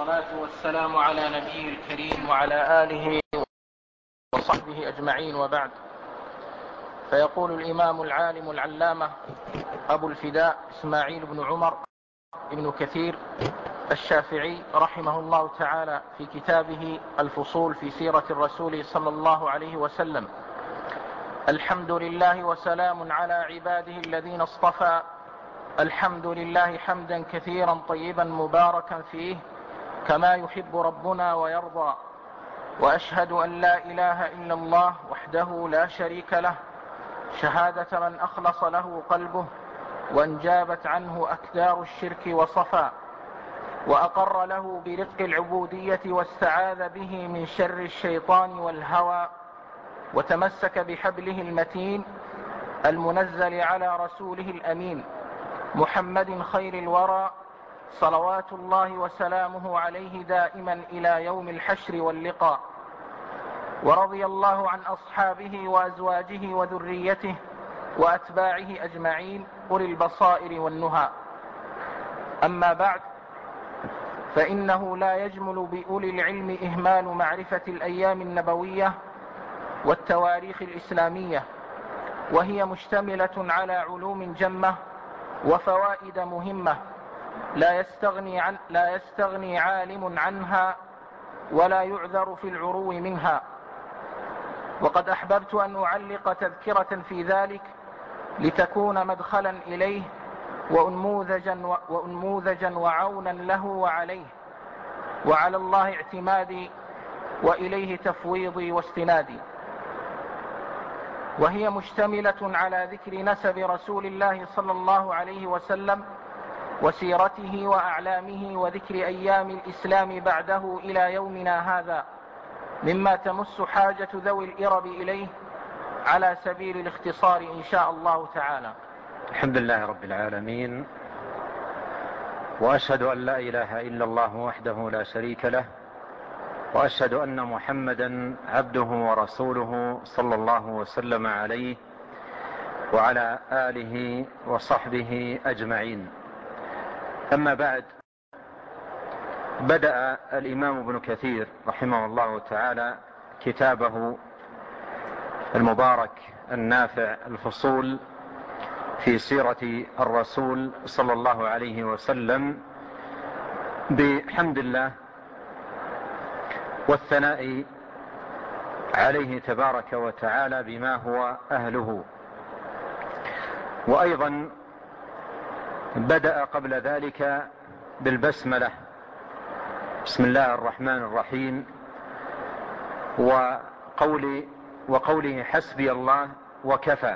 والصلاة والسلام على نبيه الكريم وعلى آله وصحبه أجمعين، وبعد. فيقول الإمام العالم العلامة أبو الفداء إسماعيل بن عمر بن كثير الشافعي رحمه الله تعالى في كتابه الفصول في سيرة الرسول صلى الله عليه وسلم: الحمد لله وسلام على عباده الذين اصطفى، الحمد لله حمدا كثيرا طيبا مباركا فيه كما يحب ربنا ويرضى، وأشهد أن لا إله إلا الله وحده لا شريك له، شهادة من أخلص له قلبه وانجابت عنه أكدار الشرك وصفى، وأقر له برزق العبودية واستعاذ به من شر الشيطان والهوى، وتمسك بحبله المتين المنزل على رسوله الأمين محمد خير الورى، صلوات الله وسلامه عليه دائما إلى يوم الحشر واللقاء. ورضي الله عن أصحابه وأزواجه وذريته وأتباعه أجمعين أولي البصائر والنهى. أما بعد، فإنه لا يجمل بأولي العلم إهمال معرفة الأيام النبوية والتواريخ الإسلامية، وهي مشتملة على علوم جمة وفوائد مهمة لا يستغني عالم عنها ولا يعذر في العرو منها. وقد أحببت أن أعلق تذكرة في ذلك لتكون مدخلا إليه وأنموذجا وعونا له وعليه، وعلى الله اعتمادي وإليه تفويضي واستنادي. وهي مشتملة على ذكر نسب رسول الله صلى الله عليه وسلم وسيرته وأعلامه، وذكر أيام الإسلام بعده إلى يومنا هذا، مما تمس حاجة ذوي الإرب إليه على سبيل الاختصار إن شاء الله تعالى. الحمد لله رب العالمين، وأشهد أن لا إله إلا الله وحده لا شريك له، وأشهد أن محمدا عبده ورسوله صلى الله وسلم عليه وعلى آله وصحبه أجمعين. أما بعد، بدأ الإمام ابن كثير رحمه الله تعالى كتابه المبارك النافع الفصول في سيرة الرسول صلى الله عليه وسلم بحمد الله والثناء عليه تبارك وتعالى بما هو أهله. وأيضا بدأ قبل ذلك بالبسملة: بسم الله الرحمن الرحيم، وقوله حسبي الله وكفى.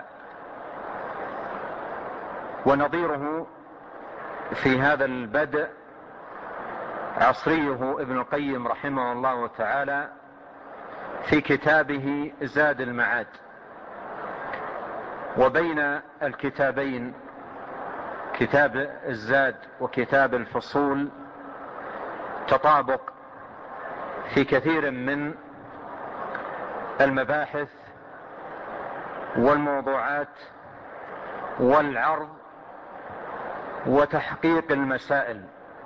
ونظيره في هذا البدء عصريه ابن القيم رحمه الله تعالى في كتابه زاد المعاد. وبين الكتابين، كتاب الزاد وكتاب الفصول، تطابق في كثير من المباحث والموضوعات والعرض وتحقيق المسائل،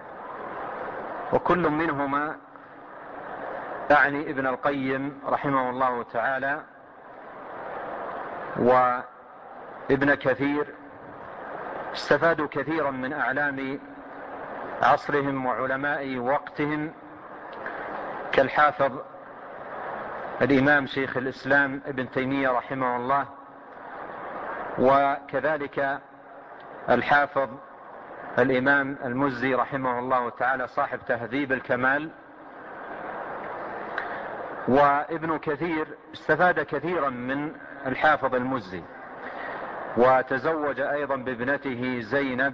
وكل منهما أعني ابن القيم رحمه الله تعالى وابن كثير استفادوا كثيرا من أعلام عصرهم وعلماء وقتهم، كالحافظ الإمام شيخ الإسلام ابن تيمية رحمه الله، وكذلك الحافظ الإمام المزي رحمه الله تعالى صاحب تهذيب الكمال. وابن كثير استفاد كثيرا من الحافظ المزي، وتزوج أيضا بابنته زينب،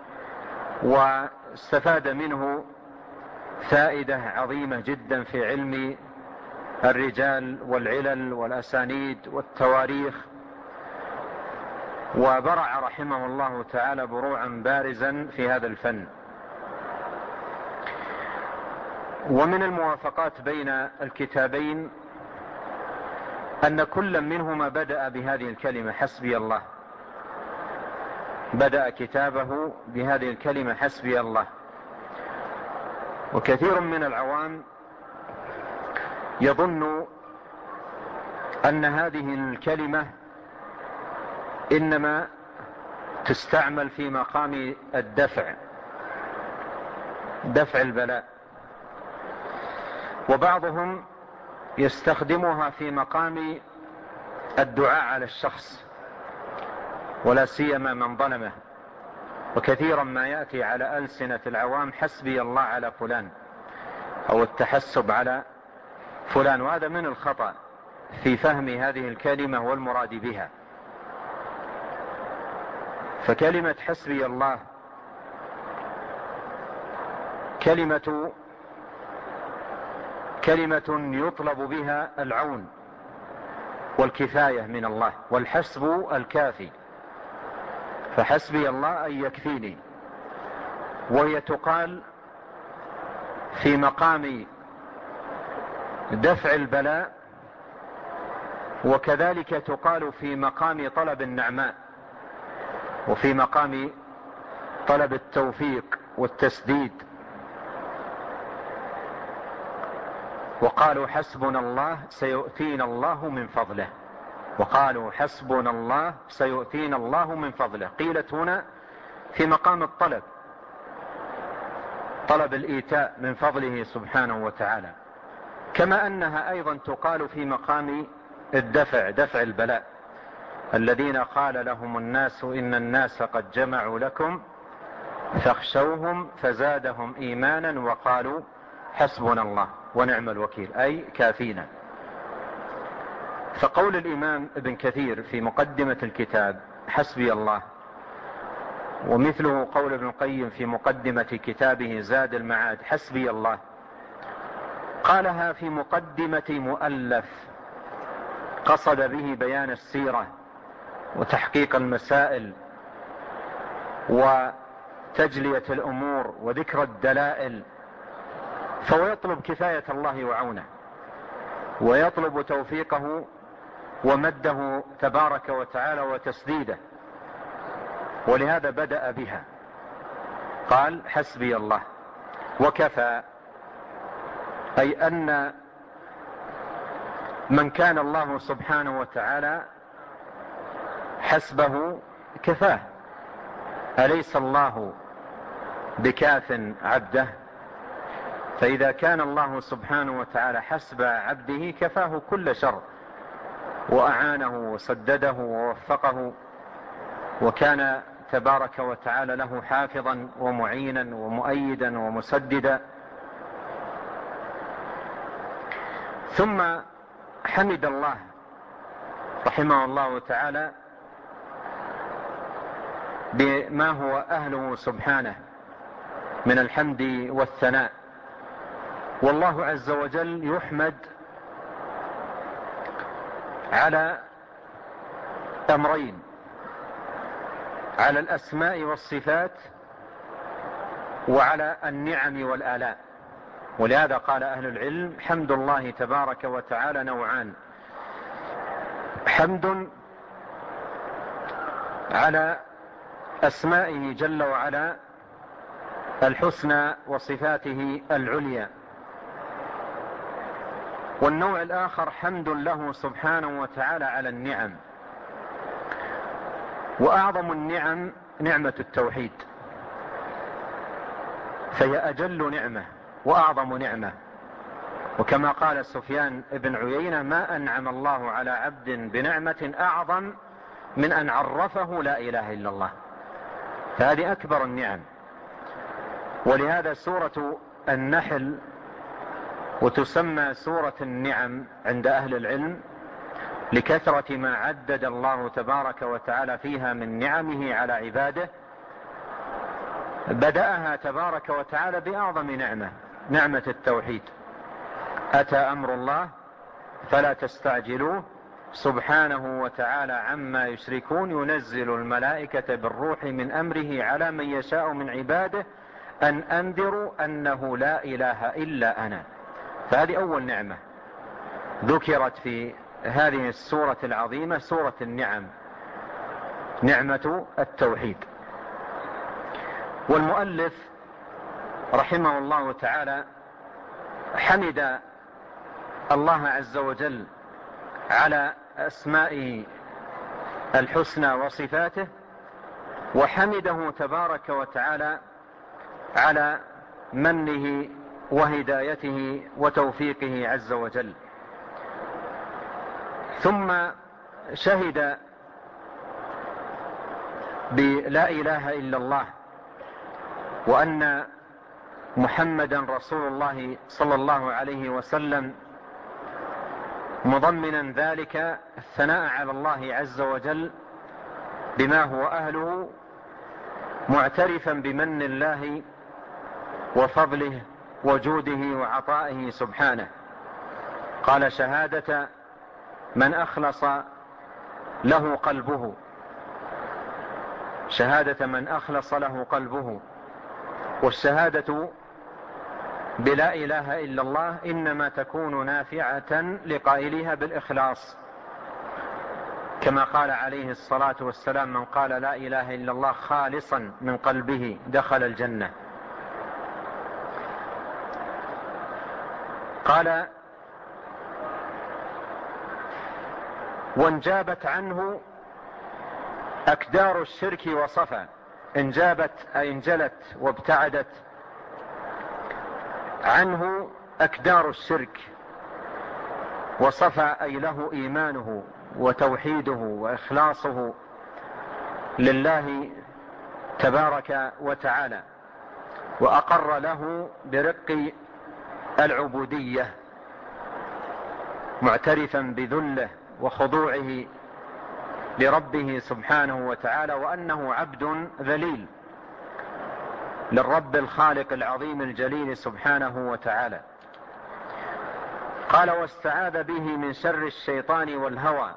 واستفاد منه فائدة عظيمة جدا في علم الرجال والعلل والأسانيد والتواريخ، وبرع رحمه الله تعالى بروعا بارزا في هذا الفن. ومن الموافقات بين الكتابين أن كل منهما بدأ بهذه الكلمة حسبي الله، بدأ كتابه بهذه الكلمة حسبي الله. وكثير من العوام يظن أن هذه الكلمة إنما تستعمل في مقام دفع البلاء، وبعضهم يستخدمها في مقام الدعاء على الشخص ولا سيما من ظلمه. وكثيرا ما يأتي على ألسنة العوام حسبي الله على فلان أو التحسب على فلان، وهذا من الخطأ في فهم هذه الكلمة والمراد بها. فكلمة حسبي الله كلمة يطلب بها العون والكفاية من الله، والحسب الكافي، فحسبي الله أن يكفيني، وهي تقال في مقام دفع البلاء، وكذلك تقال في مقام طلب النعماء، وفي مقام طلب التوفيق والتسديد. وقالوا حسبنا الله سيؤتينا الله من فضله، وقالوا حسبنا الله سيؤتينا الله من فضله، قيلت هنا في مقام طلب الإيتاء من فضله سبحانه وتعالى، كما أنها أيضا تقال في مقام دفع البلاء. الذين قال لهم الناس إن الناس قد جمعوا لكم فاخشوهم فزادهم إيمانا وقالوا حسبنا الله ونعم الوكيل، أي كافينا. فقول الإمام ابن كثير في مقدمة الكتاب حسبي الله، ومثله قول ابن القيم في مقدمة كتابه زاد المعاد حسبي الله، قالها في مقدمة مؤلف قصد به بيان السيرة وتحقيق المسائل وتجلية الأمور وذكر الدلائل، فهو يطلب كفاية الله وعونه، ويطلب توفيقه ومده تبارك وتعالى وتسديده، ولهذا بدأ بها قال حسبي الله وكفى، أي أن من كان الله سبحانه وتعالى حسبه كفاه. أليس الله بكاف عبده؟ فإذا كان الله سبحانه وتعالى حسب عبده كفاه كل شر، وأعانه وسدده ووفقه، وكان تبارك وتعالى له حافظا ومعينا ومؤيدا ومسددا. ثم حمد الله رحمه الله تعالى بما هو أهله سبحانه من الحمد والثناء. والله عز وجل يحمد على أمرين: على الأسماء والصفات، وعلى النعم والآلاء. ولهذا قال أهل العلم حمد الله تبارك وتعالى نوعان: حمد على أسمائه جل وعلا الحسنى وصفاته العليا، والنوع الآخر حمد له سبحانه وتعالى على النعم. وأعظم النعم نعمة التوحيد، فهي أجل نعمة وأعظم نعمة. وكما قال سفيان بن عيينة: ما أنعم الله على عبد بنعمة أعظم من أن عرفه لا إله إلا الله. فهذه أكبر النعم. ولهذا سورة النحل وتسمى سورة النعم عند أهل العلم لكثرة ما عدد الله تبارك وتعالى فيها من نعمه على عباده. بدأها تبارك وتعالى بأعظم نعمة، نعمة التوحيد: أتى أمر الله فلا تستعجلوه سبحانه وتعالى عما يشركون ينزل الملائكة بالروح من أمره على من يشاء من عباده أن أنذروا أنه لا إله إلا أنا. فهذه أول نعمة ذكرت في هذه السورة العظيمة، سورة النعم، نعمة التوحيد. والمؤلف رحمه الله تعالى حمد الله عز وجل على أسمائه الحسنى وصفاته، وحمده تبارك وتعالى على منه وهدايته وتوفيقه عز وجل. ثم شهد بلا إله إلا الله وأن محمدا رسول الله صلى الله عليه وسلم، مضمنا ذلك الثناء على الله عز وجل بما هو أهله، معترفا بمن الله وفضله وجوده وعطائه سبحانه. قال: شهادة من أخلص له قلبه، شهادة من أخلص له قلبه. والشهادة بلا إله إلا الله إنما تكون نافعة لقائلها بالإخلاص، كما قال عليه الصلاة والسلام: من قال لا إله إلا الله خالصا من قلبه دخل الجنة. قال: وانجابت عنه أكدار الشرك وصفا. انجابت أي انجلت وابتعدت عنه أكدار الشرك، وصفا أي له إيمانه وتوحيده وإخلاصه لله تبارك وتعالى، وأقر له برق العبودية، معترفا بذله وخضوعه لربه سبحانه وتعالى، وأنه عبد ذليل للرب الخالق العظيم الجليل سبحانه وتعالى. قال: واستعاذ به من شر الشيطان والهوى،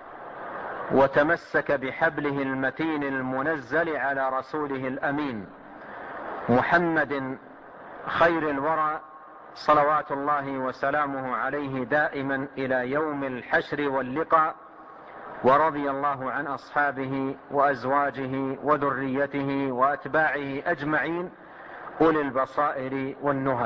وتمسك بحبله المتين المنزل على رسوله الأمين محمد خير الورى، صلوات الله وسلامه عليه دائما إلى يوم الحشر واللقاء. ورضي الله عن أصحابه وأزواجه وذريته وأتباعه أجمعين أولي البصائر والنهى.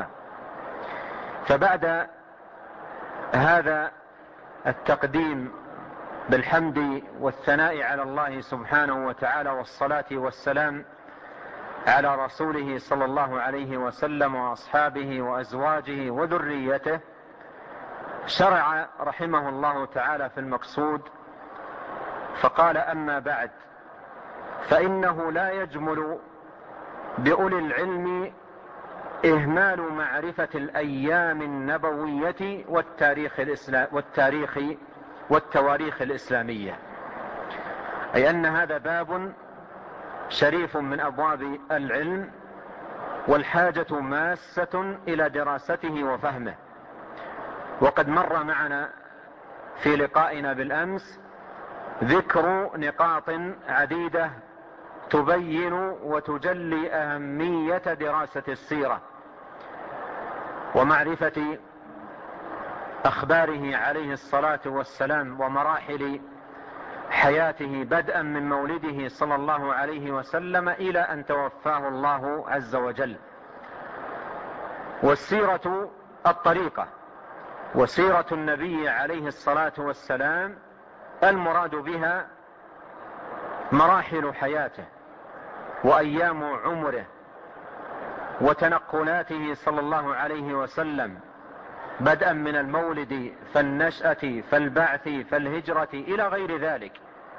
فبعد هذا التقديم بالحمد والثناء على الله سبحانه وتعالى، والصلاة والسلام على رسوله صلى الله عليه وسلم وأصحابه وأزواجه وذريته، شرع رحمه الله تعالى في المقصود، فقال: أما بعد، فإنه لا يجمل بأولي العلم إهمال معرفة الأيام النبوية والتواريخ الإسلامية. أي أن هذا باب شريف من أبواب العلم، والحاجة ماسة إلى دراسته وفهمه. وقد مر معنا في لقائنا بالأمس ذكر نقاط عديدة تبين وتجلي أهمية دراسة السيرة ومعرفة أخباره عليه الصلاة والسلام ومراحل حياته، بدءا من مولده صلى الله عليه وسلم إلى أن توفاه الله عز وجل. والسيرة الطريقة، وسيرة النبي عليه الصلاة والسلام المراد بها مراحل حياته وأيام عمره وتنقلاته صلى الله عليه وسلم، بدءا من المولد فالنشأة فالبعث فالهجرة إلى غير ذلك.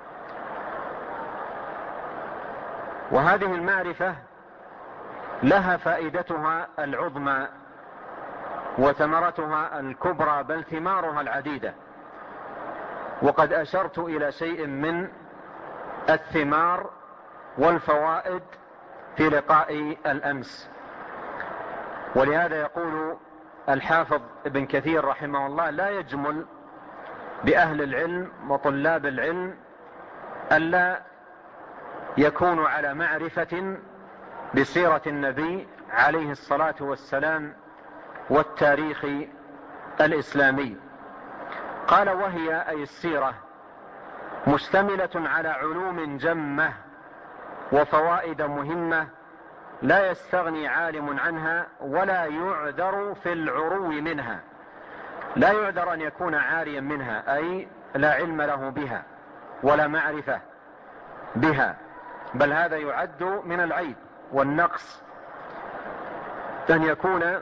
وهذه المعرفة لها فائدتها العظمى وثمرتها الكبرى، بل ثمارها العديدة. وقد أشرت إلى شيء من الثمار والفوائد في لقاء الأمس. ولهذا يقول الحافظ ابن كثير رحمه الله: لا يجمل بأهل العلم وطلاب العلم ألا يكونوا على معرفة بسيرة النبي عليه الصلاة والسلام والتاريخ الإسلامي. قال: وهي أي السيرة مشتملة على علوم جمة وفوائد مهمة لا يستغني عالم عنها ولا يعذر في العرو منها. لا يعذر أن يكون عاريا منها، أي لا علم له بها ولا معرفة بها، بل هذا يعد من العيب والنقص أن يكون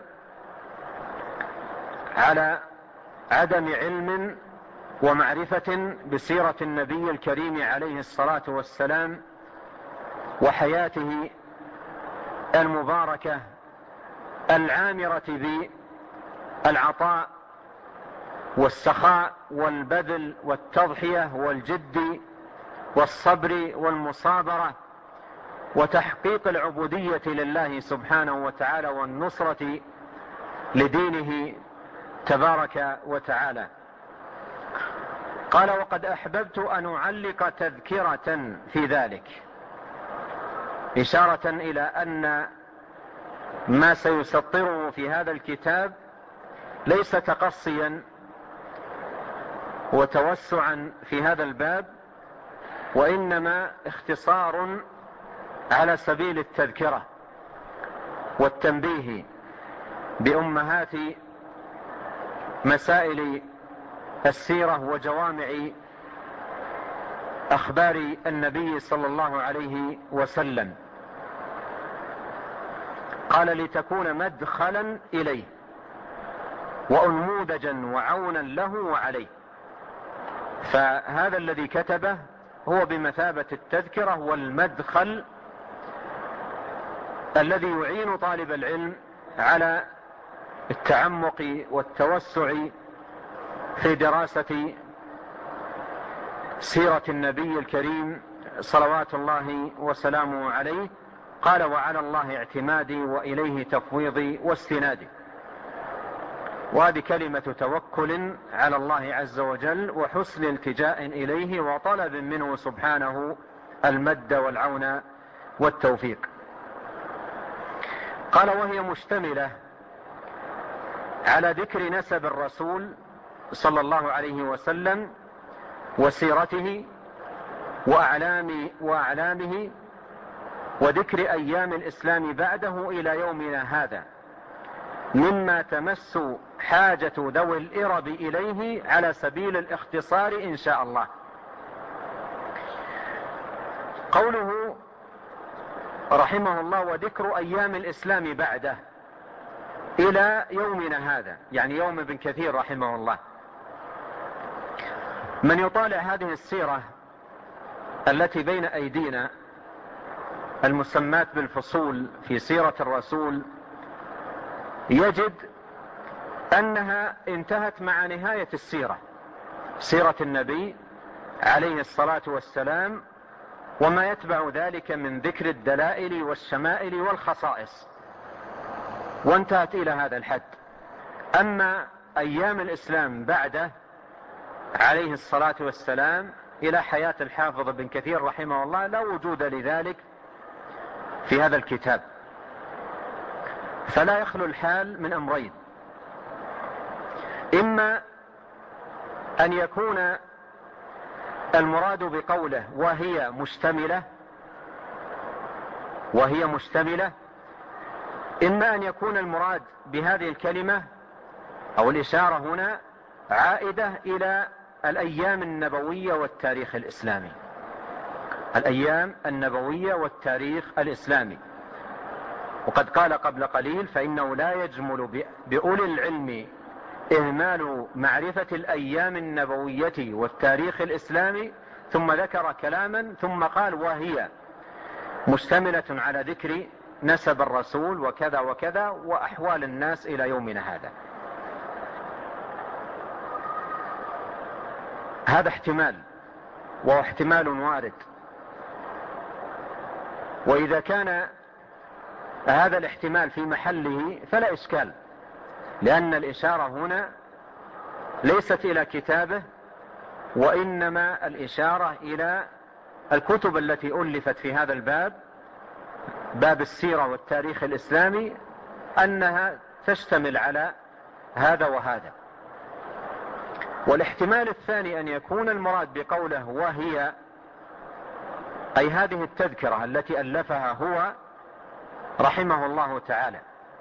على عدم علم ومعرفة بسيرة النبي الكريم عليه الصلاة والسلام وحياته المباركة العامرة بالعطاء والسخاء والبذل والتضحية والجد والصبر والمصابرة وتحقيق العبودية لله سبحانه وتعالى والنصرة لدينه تبارك وتعالى. قال: وقد أحببت أن أعلق تذكرة في ذلك، إشارة إلى أن ما سيسطره في هذا الكتاب ليس تقصيا وتوسعا في هذا الباب، وإنما اختصار على سبيل التذكرة والتنبيه بأمهات مسائل السيرة وجوامع أخبار النبي صلى الله عليه وسلم. قال: لتكون مدخلا إليه وأنموذجا وعونا له وعليه. فهذا الذي كتبه هو بمثابة التذكرة والمدخل الذي يعين طالب العلم على التعمق والتوسع في دراسة سيرة النبي الكريم صلوات الله وسلامه عليه. قال: وعلى الله اعتمادي وإليه تفويضي واستنادي. وهذه كلمة توكل على الله عز وجل وحسن التجاء إليه وطلب منه سبحانه المد والعون والتوفيق. قال: وهي مشتملة على ذكر نسب الرسول صلى الله عليه وسلم وسيرته وأعلامه وذكر أيام الإسلام بعده إلى يومنا هذا، مما تمس حاجة ذوي الإرب إليه على سبيل الاختصار إن شاء الله. قوله رحمه الله: وذكر أيام الإسلام بعده إلى يومنا هذا، يعني يوم ابن كثير رحمه الله. من يطالع هذه السيرة التي بين أيدينا المسمات بالفصول في سيرة الرسول يجد أنها انتهت مع نهاية السيرة، سيرة النبي عليه الصلاة والسلام، وما يتبع ذلك من ذكر الدلائل والشمائل والخصائص، وانتهت إلى هذا الحد. أما أيام الإسلام بعده عليه الصلاة والسلام إلى حياة الحافظ ابن كثير رحمه الله لا وجود لذلك في هذا الكتاب. فلا يخلو الحال من أمرين: إما أن يكون المراد بقوله وهي مشتملة، إما أن يكون المراد بهذه الكلمة أو الإشارة هنا عائدة إلى الأيام النبوية والتاريخ الإسلامي، الأيام النبوية والتاريخ الإسلامي. وقد قال قبل قليل: فإنه لا يجمل بأولي العلم إهمال معرفة الأيام النبوية والتاريخ الإسلامي، ثم ذكر كلاما ثم قال: وهي مشتملة على ذكر نسب الرسول وكذا وكذا وأحوال الناس إلى يومنا هذا. هذا احتمال، وهو احتمال وارد. وإذا كان هذا الاحتمال في محله فلا إشكال، لأن الإشارة هنا ليست إلى كتابه، وإنما الإشارة إلى الكتب التي ألفت في هذا الباب، باب السيرة والتاريخ الإسلامي، أنها تشتمل على هذا وهذا. والاحتمال الثاني أن يكون المراد بقوله وهي أي هذه التذكرة التي ألفها هو رحمه الله تعالى.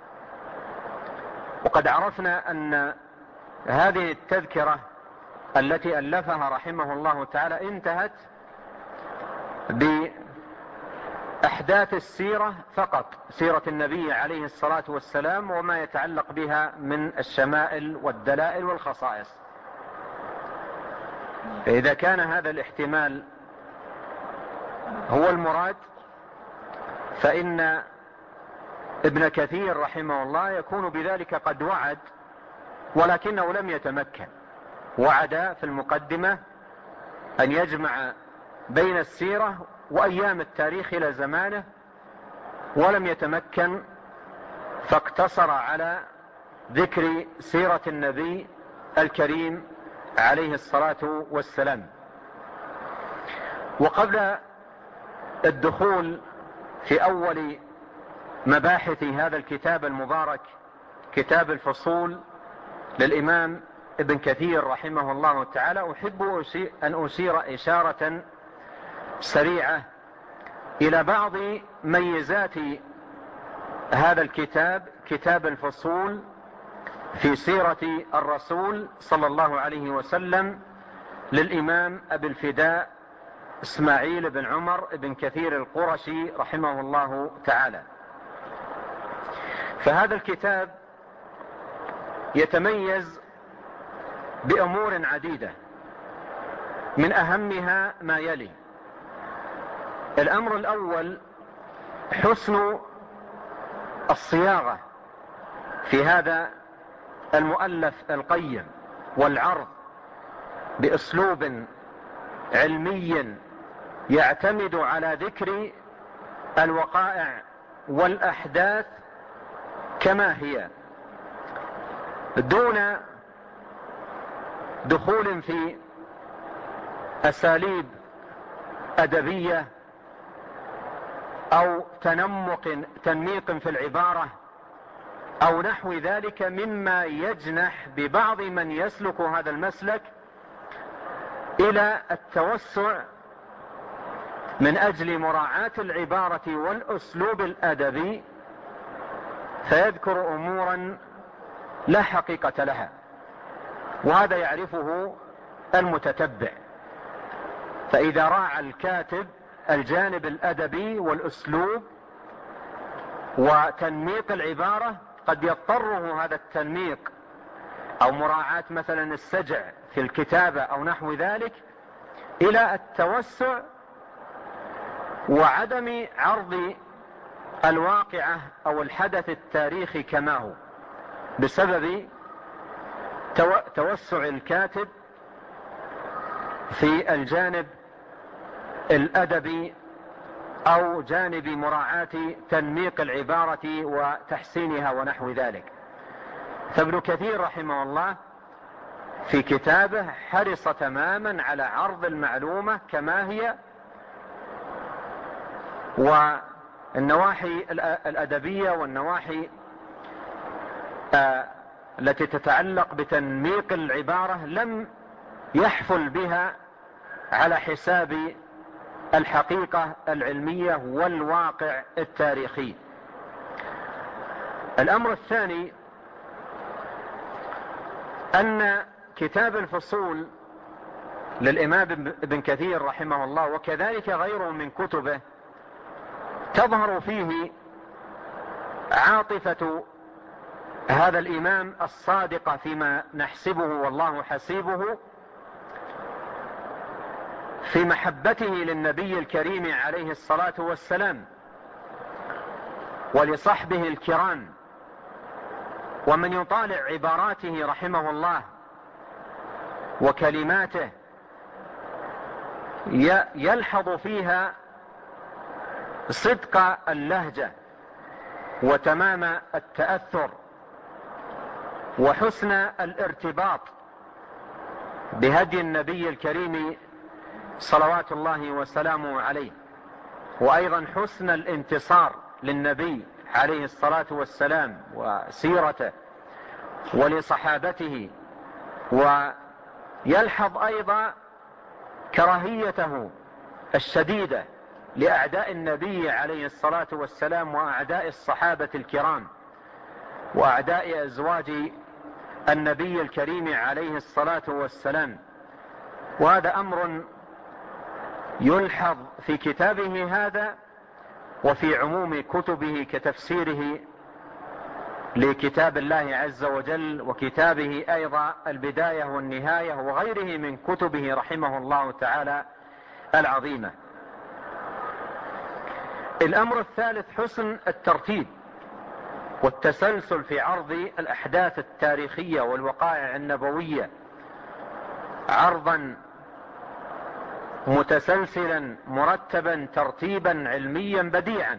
وقد عرفنا أن هذه التذكرة التي ألفها رحمه الله تعالى انتهت بأحداث السيرة فقط، سيرة النبي عليه الصلاة والسلام وما يتعلق بها من الشمائل والدلائل والخصائص. فإذا كان هذا الاحتمال هو المراد، فإن ابن كثير رحمه الله يكون بذلك قد وعد، ولكنه لم يتمكن. وعد في المقدمة أن يجمع بين السيرة وأيام التاريخ إلى زمانه، ولم يتمكن، فاقتصر على ذكر سيرة النبي الكريم عليه الصلاة والسلام. وقبل الدخول في أول مباحث هذا الكتاب المبارك، كتاب الفصول للإمام ابن كثير رحمه الله تعالى، أحب أن أشير إشارة سريعة إلى بعض ميزات هذا الكتاب، كتاب الفصول في سيرة الرسول صلى الله عليه وسلم للإمام أبي الفداء إسماعيل بن عمر بن كثير القرشي رحمه الله تعالى. فهذا الكتاب يتميز بأمور عديدة، من أهمها ما يلي. الأمر الأول حسن الصياغة في هذا المؤلف القيم، والعرض بأسلوب علمي يعتمد على ذكر الوقائع والأحداث كما هي، دون دخول في أساليب أدبية أو تنميق في العبارة أو نحو ذلك، مما يجنح ببعض من يسلك هذا المسلك إلى التوسع من أجل مراعاة العبارة والأسلوب الأدبي، فيذكر أمورا لا حقيقة لها، وهذا يعرفه المتتبع. فإذا راعى الكاتب الجانب الأدبي والأسلوب وتنميق العبارة، قد يضطره هذا التنميق أو مراعاة مثلا السجع في الكتابة أو نحو ذلك إلى التوسع وعدم عرض الواقعة أو الحدث التاريخي كما هو، بسبب توسع الكاتب في الجانب الأدبي أو جانب مراعاة تنميق العبارة وتحسينها ونحو ذلك. فابن كثير رحمه الله في كتابه حرص تماما على عرض المعلومة كما هي، والنواحي الأدبية والنواحي التي تتعلق بتنميق العبارة لم يحفل بها على حساب الحقيقة العلمية والواقع التاريخي. الأمر الثاني أن كتاب الفصول للإمام ابن كثير رحمه الله وكذلك غيره من كتبه تظهر فيه عاطفة هذا الإمام الصادق فيما نحسبه والله حسيبه في محبته للنبي الكريم عليه الصلاة والسلام ولصحبه الكرام. ومن يطالع عباراته رحمه الله وكلماته يلحظ فيها صدق اللهجة وتمام التأثر وحسن الارتباط بهدي النبي الكريم صلوات الله وسلامه عليه، وأيضا حسن الانتصار للنبي عليه الصلاة والسلام وسيرته ولصحابته. ويلحظ أيضا كراهيته الشديدة لأعداء النبي عليه الصلاة والسلام وأعداء الصحابة الكرام وأعداء أزواج النبي الكريم عليه الصلاة والسلام. وهذا أمر يلحظ في كتابه هذا وفي عموم كتبه كتفسيره لكتاب الله عز وجل، وكتابه أيضا البداية والنهاية، وغيره من كتبه رحمه الله تعالى العظيمة. الأمر الثالث حسن الترتيب والتسلسل في عرض الأحداث التاريخية والوقائع النبوية عرضا متسلسلا مرتبا ترتيبا علميا بديعا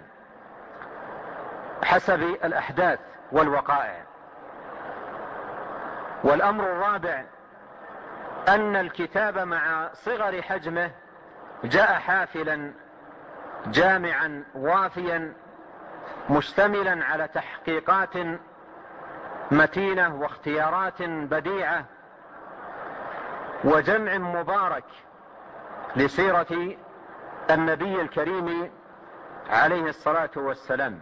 حسب الأحداث والوقائع. والأمر الرابع أن الكتاب مع صغر حجمه جاء حافلا جامعا وافيا مشتملا على تحقيقات متينة واختيارات بديعة وجمع مبارك لسيرة النبي الكريم عليه الصلاة والسلام.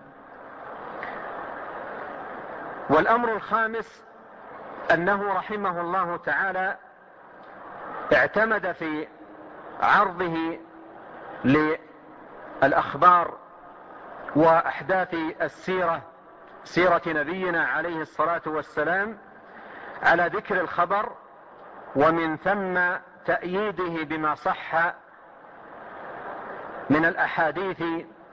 والأمر الخامس أنه رحمه الله تعالى اعتمد في عرضه للأخبار وأحداث السيرة، سيرة نبينا عليه الصلاة والسلام، على ذكر الخبر ومن ثم تأييده بما صح من الأحاديث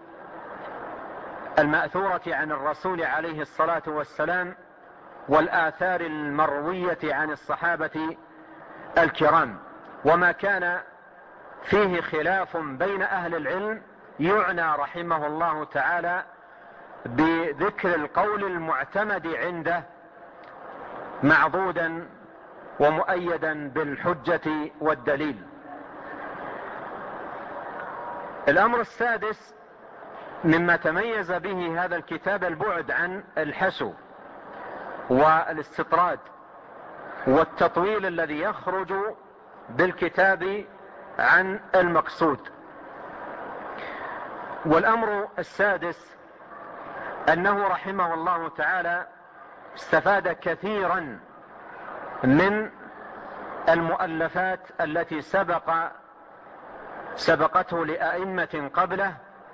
المأثورة عن الرسول عليه الصلاة والسلام والآثار المروية عن الصحابة الكرام. وما كان فيه خلاف بين أهل العلم يعنى رحمه الله تعالى بذكر القول المعتمد عنده معضودا ومؤيدا بالحجة والدليل. الأمر السادس مما تميز به هذا الكتاب البعد عن الحشو والاستطراد والتطويل الذي يخرج بالكتاب عن المقصود. والأمر السادس أنه رحمه الله تعالى استفاد كثيرا من المؤلفات التي سبقته لأئمة قبله،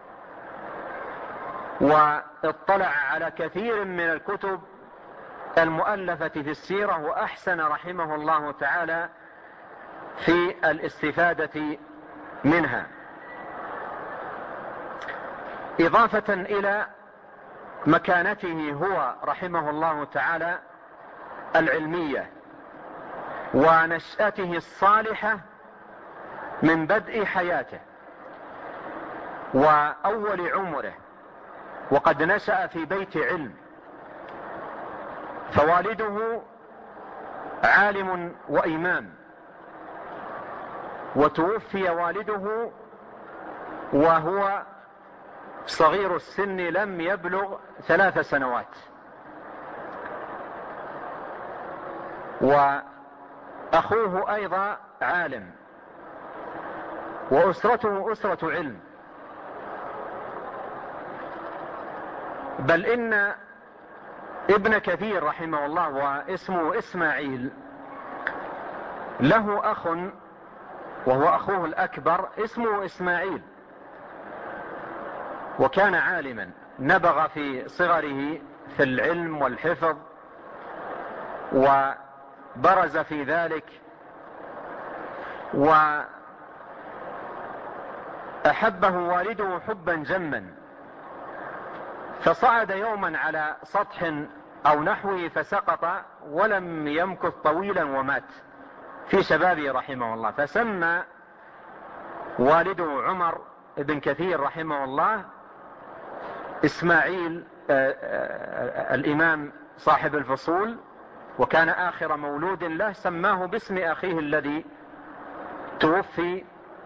واطلع على كثير من الكتب المؤلفة في السيرة، وأحسن رحمه الله تعالى في الاستفادة منها، إضافة إلى مكانته هو رحمه الله تعالى العلمية ونشأته الصالحة من بدء حياته وأول عمره، وقد نشأ في بيت علم، فوالده عالم وإمام، وتوفي والده وهو صغير السن لم يبلغ 3 سنوات، وأخوه أيضا عالم، وأسرته أسرة علم. بل إن ابن كثير رحمه الله واسمه إسماعيل له أخ وهو أخوه الأكبر اسمه إسماعيل، وكان عالما نبغ في صغره في العلم والحفظ وبرز في ذلك، وأحبه والده حبا جما، فصعد يوما على سطح أو نحوه فسقط ولم يمكث طويلا ومات في شبابه رحمه الله. فسمى والده عمر بن كثير رحمه الله إسماعيل الإمام صاحب الفصول، وكان آخر مولود له، سماه باسم أخيه الذي توفي.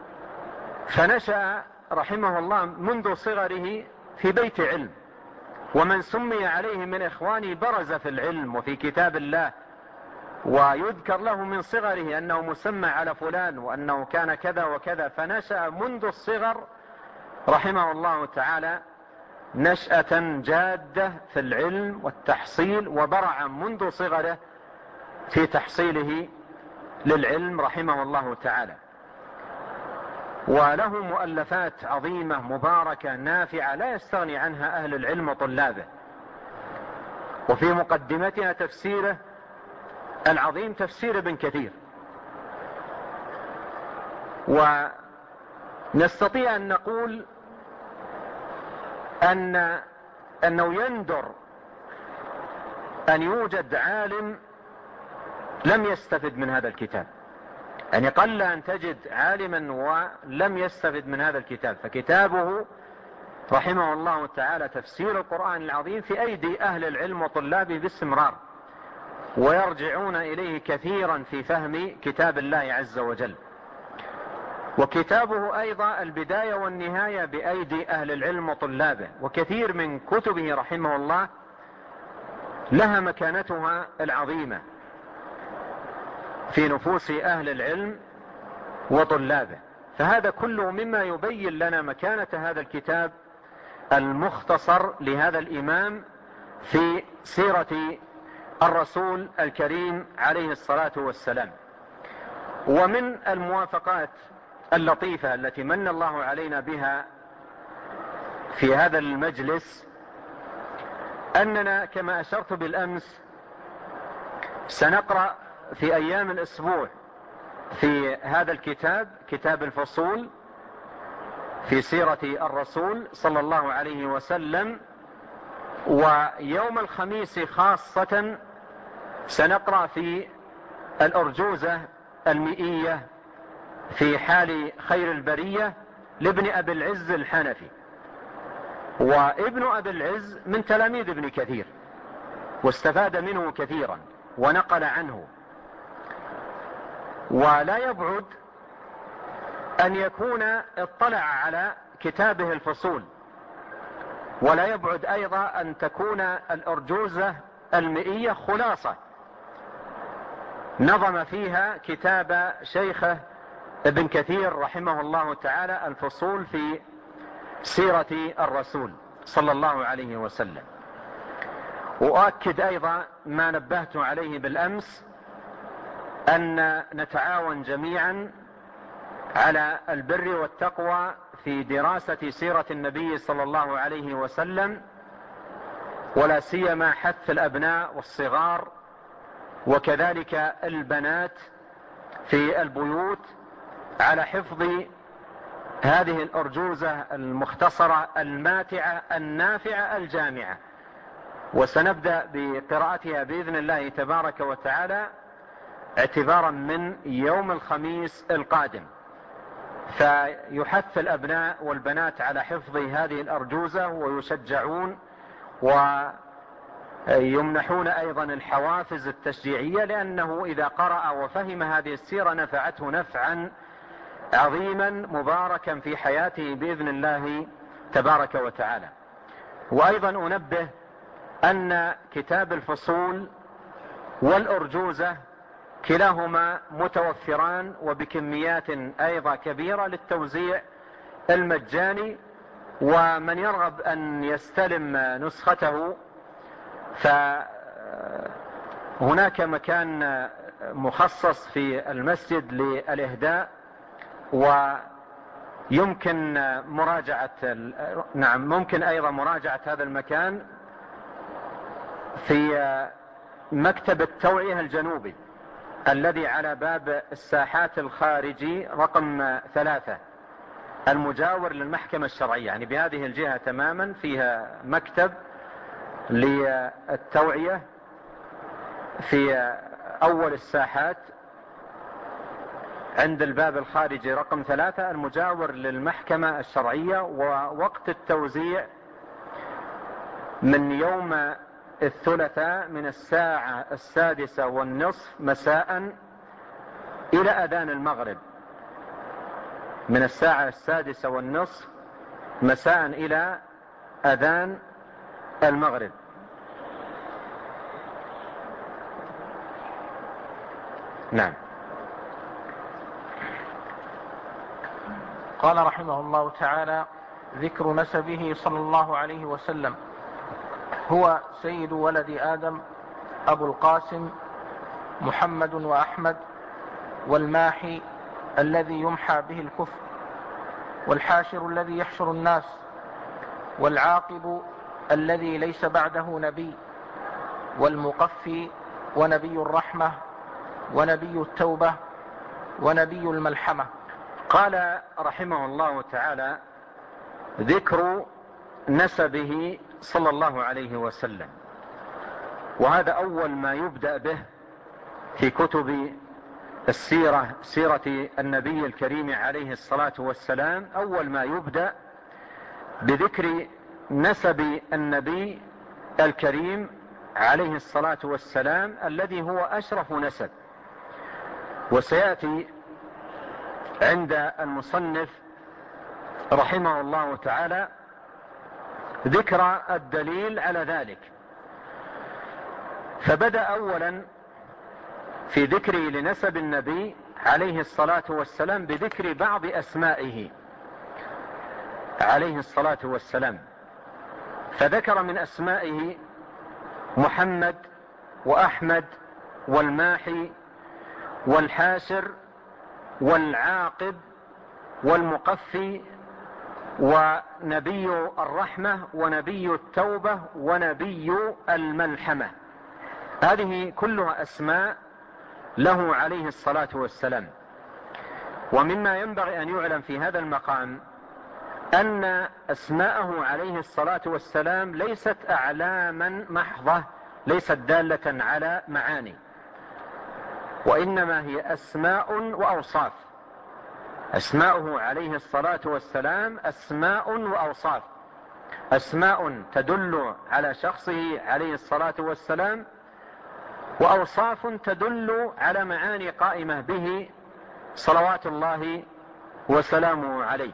فنشأ رحمه الله منذ صغره في بيت علم، ومن سمي عليه من إخوانه برز في العلم وفي كتاب الله، ويذكر له من صغره أنه مسمى على فلان وأنه كان كذا وكذا. فنشأ منذ الصغر رحمه الله تعالى نشأة جادة في العلم والتحصيل، وبرع منذ صغره في تحصيله للعلم رحمه الله تعالى، وله مؤلفات عظيمة مباركة نافعة لا يستغني عنها أهل العلم وطلابه. وفي مقدمتها تفسيره العظيم، تفسير ابن كثير. ونستطيع أن نقول أنه يندر أن يوجد عالم لم يستفد من هذا الكتاب، يعني قل أن تجد عالما ولم يستفد من هذا الكتاب. فكتابه رحمه الله تعالى تفسير القرآن العظيم في أيدي أهل العلم وطلابه باستمرار، ويرجعون إليه كثيرا في فهم كتاب الله عز وجل. وكتابه أيضا البداية والنهاية بأيدي أهل العلم وطلابه، وكثير من كتبه رحمه الله لها مكانتها العظيمة في نفوس أهل العلم وطلابه. فهذا كله مما يبين لنا مكانة هذا الكتاب المختصر لهذا الإمام في سيرة الرسول الكريم عليه الصلاة والسلام. ومن الموافقات اللطيفة التي من الله علينا بها في هذا المجلس أننا كما أشرت بالأمس سنقرأ في أيام الأسبوع في هذا الكتاب، كتاب الفصول في سيرة الرسول صلى الله عليه وسلم. ويوم الخميس خاصة سنقرأ في الأرجوزة المئية في حال خير البرية لابن أبي العز الحنفي. وابن أبي العز من تلاميذ ابن كثير، واستفاد منه كثيرا ونقل عنه. ولا يبعد أن يكون اطلع على كتابه الفصول، ولا يبعد أيضا أن تكون الأرجوزة المئية خلاصة نظم فيها كتاب شيخه ابن كثير رحمه الله تعالى الفصول في سيرة الرسول صلى الله عليه وسلم. وأؤكد أيضا ما نبهت عليه بالأمس، أن نتعاون جميعا على البر والتقوى في دراسة سيرة النبي صلى الله عليه وسلم، ولا سيما حث الأبناء والصغار وكذلك البنات في البيوت على حفظ هذه الأرجوزة المختصرة الماتعة النافعة الجامعة. وسنبدأ بقراءتها بإذن الله تبارك وتعالى اعتبارا من يوم الخميس القادم. فيحث الأبناء والبنات على حفظ هذه الأرجوزة ويشجعون ويمنحون أيضا الحوافز التشجيعية، لأنه إذا قرأ وفهم هذه السيرة نفعته نفعا عظيما مباركا في حياته بإذن الله تبارك وتعالى. وأيضا أنبه أن كتاب الفصول والأرجوزة كلاهما متوفران وبكميات أيضا كبيرة للتوزيع المجاني. ومن يرغب أن يستلم نسخته فهناك مكان مخصص في المسجد للإهداء، ويمكن ممكن أيضا مراجعة هذا المكان في مكتب التوعية الجنوبي الذي على باب الساحات الخارجي رقم 3 المجاور للمحكمة الشرعية، يعني بهذه الجهة تماما فيها مكتب للتوعية في أول الساحات عند الباب الخارجي رقم 3 المجاور للمحكمة الشرعية. ووقت التوزيع من يوم الثلاثاء من الساعة 6:30 مساء إلى أذان المغرب، من الساعة 6:30 مساء إلى أذان المغرب. نعم. قال رحمه الله تعالى: ذكر نسبه صلى الله عليه وسلم. هو سيد ولد آدم، أبو القاسم محمد وأحمد، والماحي الذي يمحى به الكفر، والحاشر الذي يحشر الناس، والعاقب الذي ليس بعده نبي، والمقفي ونبي الرحمة ونبي التوبة ونبي الملحمة. قال رحمه الله تعالى: ذكر نسبه صلى الله عليه وسلم. وهذا أول ما يبدأ به في كتب السيرة، سيرة النبي الكريم عليه الصلاة والسلام. أول ما يبدأ بذكر نسب النبي الكريم عليه الصلاة والسلام الذي هو أشرف نسب. وسيأتي عند المصنف رحمه الله تعالى ذكر الدليل على ذلك. فبدأ أولا في ذكره لنسب النبي عليه الصلاة والسلام بذكر بعض أسمائه عليه الصلاة والسلام. فذكر من أسمائه محمد وأحمد والماحي والحاشر والعاقب والمقفي ونبي الرحمة ونبي التوبة ونبي الملحمة. هذه كلها أسماء له عليه الصلاة والسلام. ومما ينبغي أن يعلم في هذا المقام أن أسماءه عليه الصلاة والسلام ليست أعلاما محضة، ليست دالة على معاني، وإنما هي أسماء وأوصاف. أسماؤه عليه الصلاة والسلام أسماء وأوصاف. أسماء تدل على شخصه عليه الصلاة والسلام، وأوصاف تدل على معاني قائمة به صلوات الله وسلامه عليه.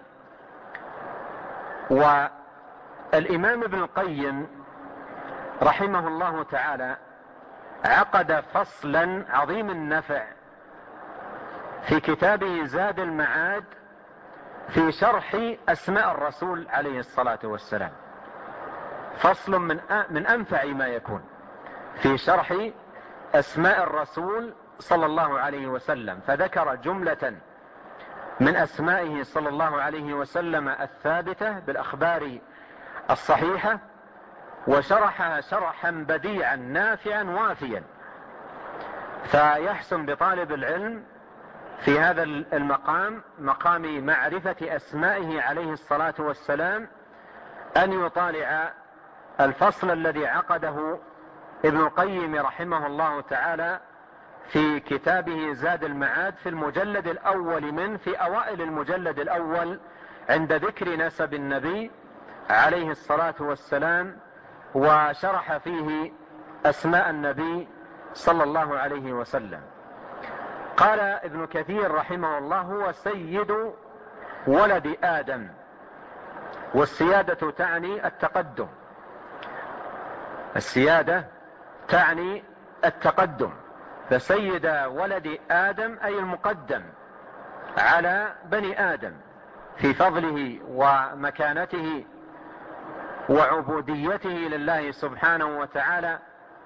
والإمام ابن القيم رحمه الله تعالى عقد فصلا عظيم النفع في كتابه زاد المعاد في شرح أسماء الرسول عليه الصلاة والسلام. فصل من أنفع ما يكون في شرح أسماء الرسول صلى الله عليه وسلم. فذكر جملة من أسمائه صلى الله عليه وسلم الثابتة بالأخبار الصحيحة، وشرحها شرحا بديعا نافعا وافيا. فيحسن بطالب العلم في هذا المقام، مقام معرفة أسمائه عليه الصلاة والسلام، أن يطالع الفصل الذي عقده ابن القيم رحمه الله تعالى في كتابه زاد المعاد في المجلد الأول منه، في أوائل المجلد الأول، عند ذكر نسب النبي عليه الصلاة والسلام، وشرح فيه أسماء النبي صلى الله عليه وسلم. قال ابن كثير رحمه الله: هو سيد ولد آدم. والسيادة تعني التقدم، السيادة تعني التقدم. فسيد ولد آدم أي المقدم على بني آدم في فضله ومكانته وعبوديته لله سبحانه وتعالى،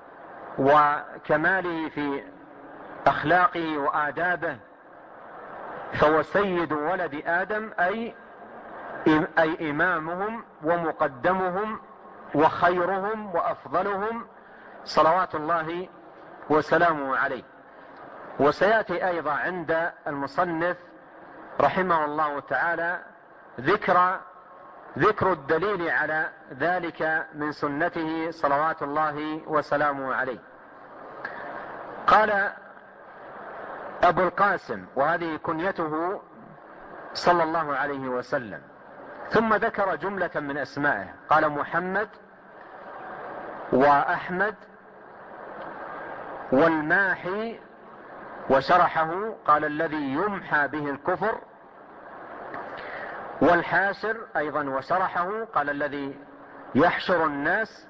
وكماله في أخلاقه وآدابه. فهو سيد ولد آدم أي إمامهم ومقدمهم وخيرهم وأفضلهم صلوات الله وسلامه عليه. وسيأتي أيضا عند المصنف رحمه الله تعالى ذكر الدليل على ذلك من سنته صلوات الله وسلامه عليه. قال أبو القاسم، وهذه كنيته صلى الله عليه وسلم. ثم ذكر جملة من أسمائه، قال محمد وأحمد والماحي، وشرحه قال الذي يمحى به الكفر، والحاشر أيضا وشرحه قال الذي يحشر الناس،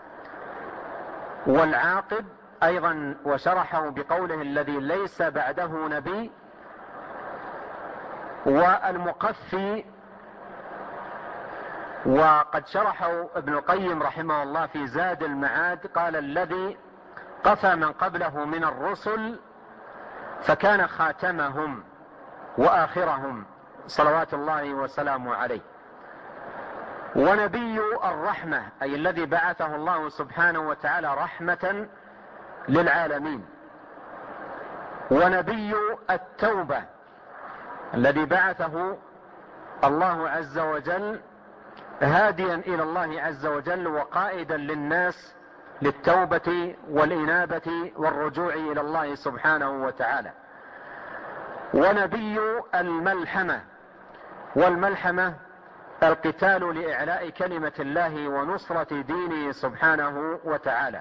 والعاقب أيضا وشرحه بقوله الذي ليس بعده نبي، والمقفي وقد شرحه ابن القيم رحمه الله في زاد المعاد، قال: الذي قفى من قبله من الرسل فكان خاتمهم وآخرهم صلوات الله وسلامه عليه. ونبي الرحمة، أي الذي بعثه الله سبحانه وتعالى رحمة للعالمين. ونبي التوبة، الذي بعثه الله عز وجل هاديا إلى الله عز وجل وقائدا للناس للتوبة والإنابة والرجوع إلى الله سبحانه وتعالى. ونبي الملحمة، والملحمة القتال لإعلاء كلمة الله ونصرة دينه سبحانه وتعالى.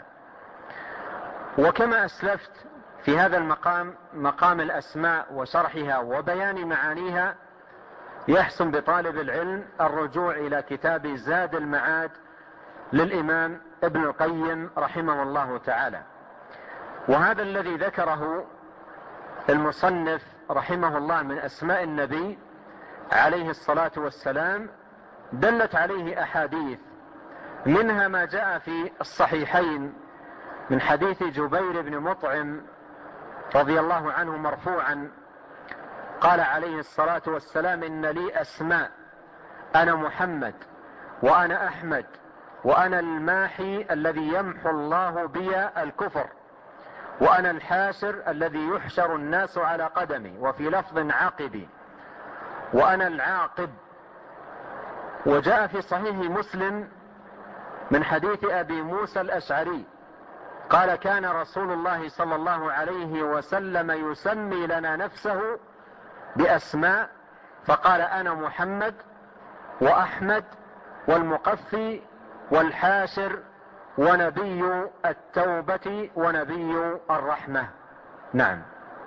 وكما أسلفت في هذا المقام، مقام الأسماء وشرحها وبيان معانيها، يحسن بطالب العلم الرجوع إلى كتاب زاد المعاد للإمام ابن القيم رحمه الله تعالى. وهذا الذي ذكره المصنف رحمه الله من أسماء النبي عليه الصلاة والسلام دلت عليه أحاديث، منها ما جاء في الصحيحين من حديث جبير بن مطعم رضي الله عنه مرفوعا، قال عليه الصلاة والسلام: إن لي أسماء، أنا محمد وأنا أحمد وأنا الماحي الذي يمحو الله بي الكفر، وأنا الحاشر الذي يحشر الناس على قدمي، وفي لفظ عاقبي، وأنا العاقب. وجاء في صحيح مسلم من حديث أبي موسى الأشعري قال: كان رسول الله صلى الله عليه وسلم يسمي لنا نفسه بأسماء، فقال: أنا محمد وأحمد والمقفي والحاشر ونبي التوبة ونبي الرحمة. نعم.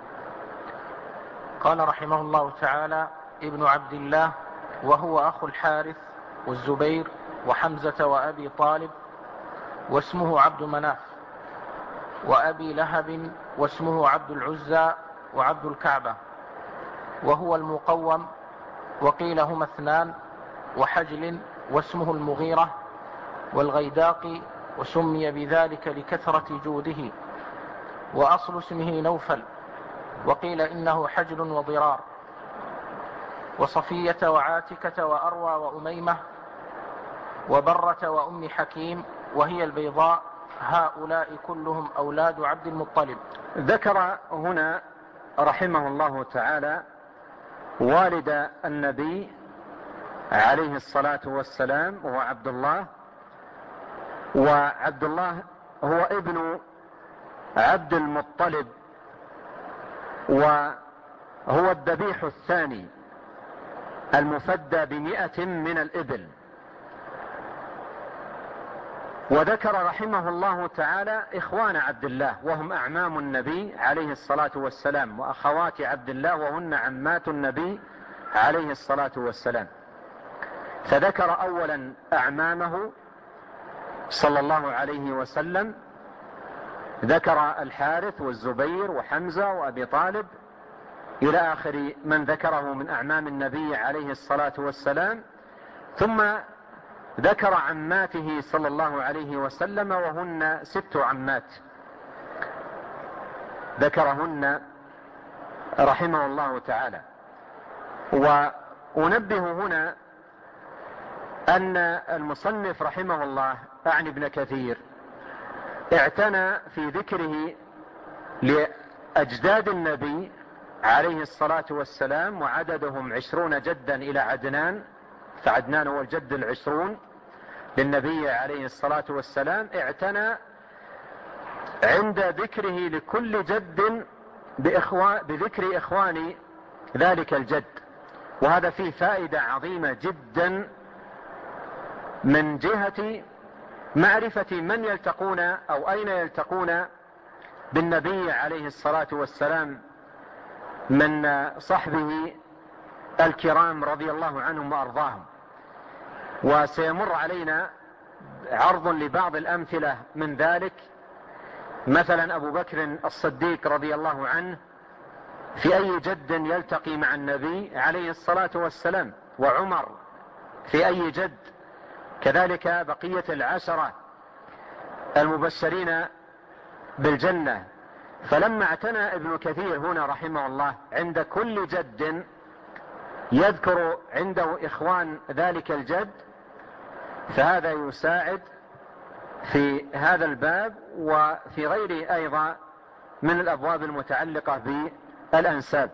قال رحمه الله تعالى: ابن عبد الله، وهو أخو الحارث والزبير وحمزة وأبي طالب، واسمه عبد مناف، وأبي لهب واسمه عبد العزى وعبد الكعبة، وهو المقوم، وقيل هما اثنان، وحجل واسمه المغيرة، والغيداق، وسمي بذلك لكثرة جوده، وأصل اسمه نوفل، وقيل إنه حجل وضرار، وصفية وعاتكة وأروى وأميمة وبرة وأم حكيم وهي البيضاء، هؤلاء كلهم أولاد عبد المطلب. ذكر هنا رحمه الله تعالى والد النبي عليه الصلاة والسلام وهو عبد الله، وعبد الله هو ابن عبد المطلب، وهو الذبيح الثاني المفدى ب100 من الإبل. وذكر رحمه الله تعالى إخوان عبد الله وهم أعمام النبي عليه الصلاة والسلام، وأخوات عبد الله وهن عمات النبي عليه الصلاة والسلام. فذكر أولا أعمامه صلى الله عليه وسلم، ذكر الحارث والزبير وحمزة وأبي طالب إلى آخر من ذكره من أعمام النبي عليه الصلاة والسلام، ثم ذكر عماته صلى الله عليه وسلم وهن 6 عمات ذكرهن رحمه الله تعالى. وأنبه هنا أن المصنف رحمه الله أعني ابن كثير اعتنى في ذكره لأجداد النبي عليه الصلاة والسلام، وعددهم 20 جدا إلى عدنان، فعدنان هو الجد 20 للنبي عليه الصلاة والسلام. اعتنى عند ذكره لكل جد بذكر إخوان ذلك الجد، وهذا فيه فائدة عظيمة جدا من جهة معرفة من يلتقون أو أين يلتقون بالنبي عليه الصلاة والسلام من صحبه الكرام رضي الله عنهم وأرضاهم. وسيمر علينا عرض لبعض الأمثلة من ذلك، مثلا أبو بكر الصديق رضي الله عنه في أي جد يلتقي مع النبي عليه الصلاة والسلام، وعمر في أي جد، كذلك بقية العشرة المبشرين بالجنة. فلما اعتنى ابن كثير هنا رحمه الله عند كل جد يذكر عنده إخوان ذلك الجد، فهذا يساعد في هذا الباب وفي غيره أيضا من الأبواب المتعلقة بالأنساب.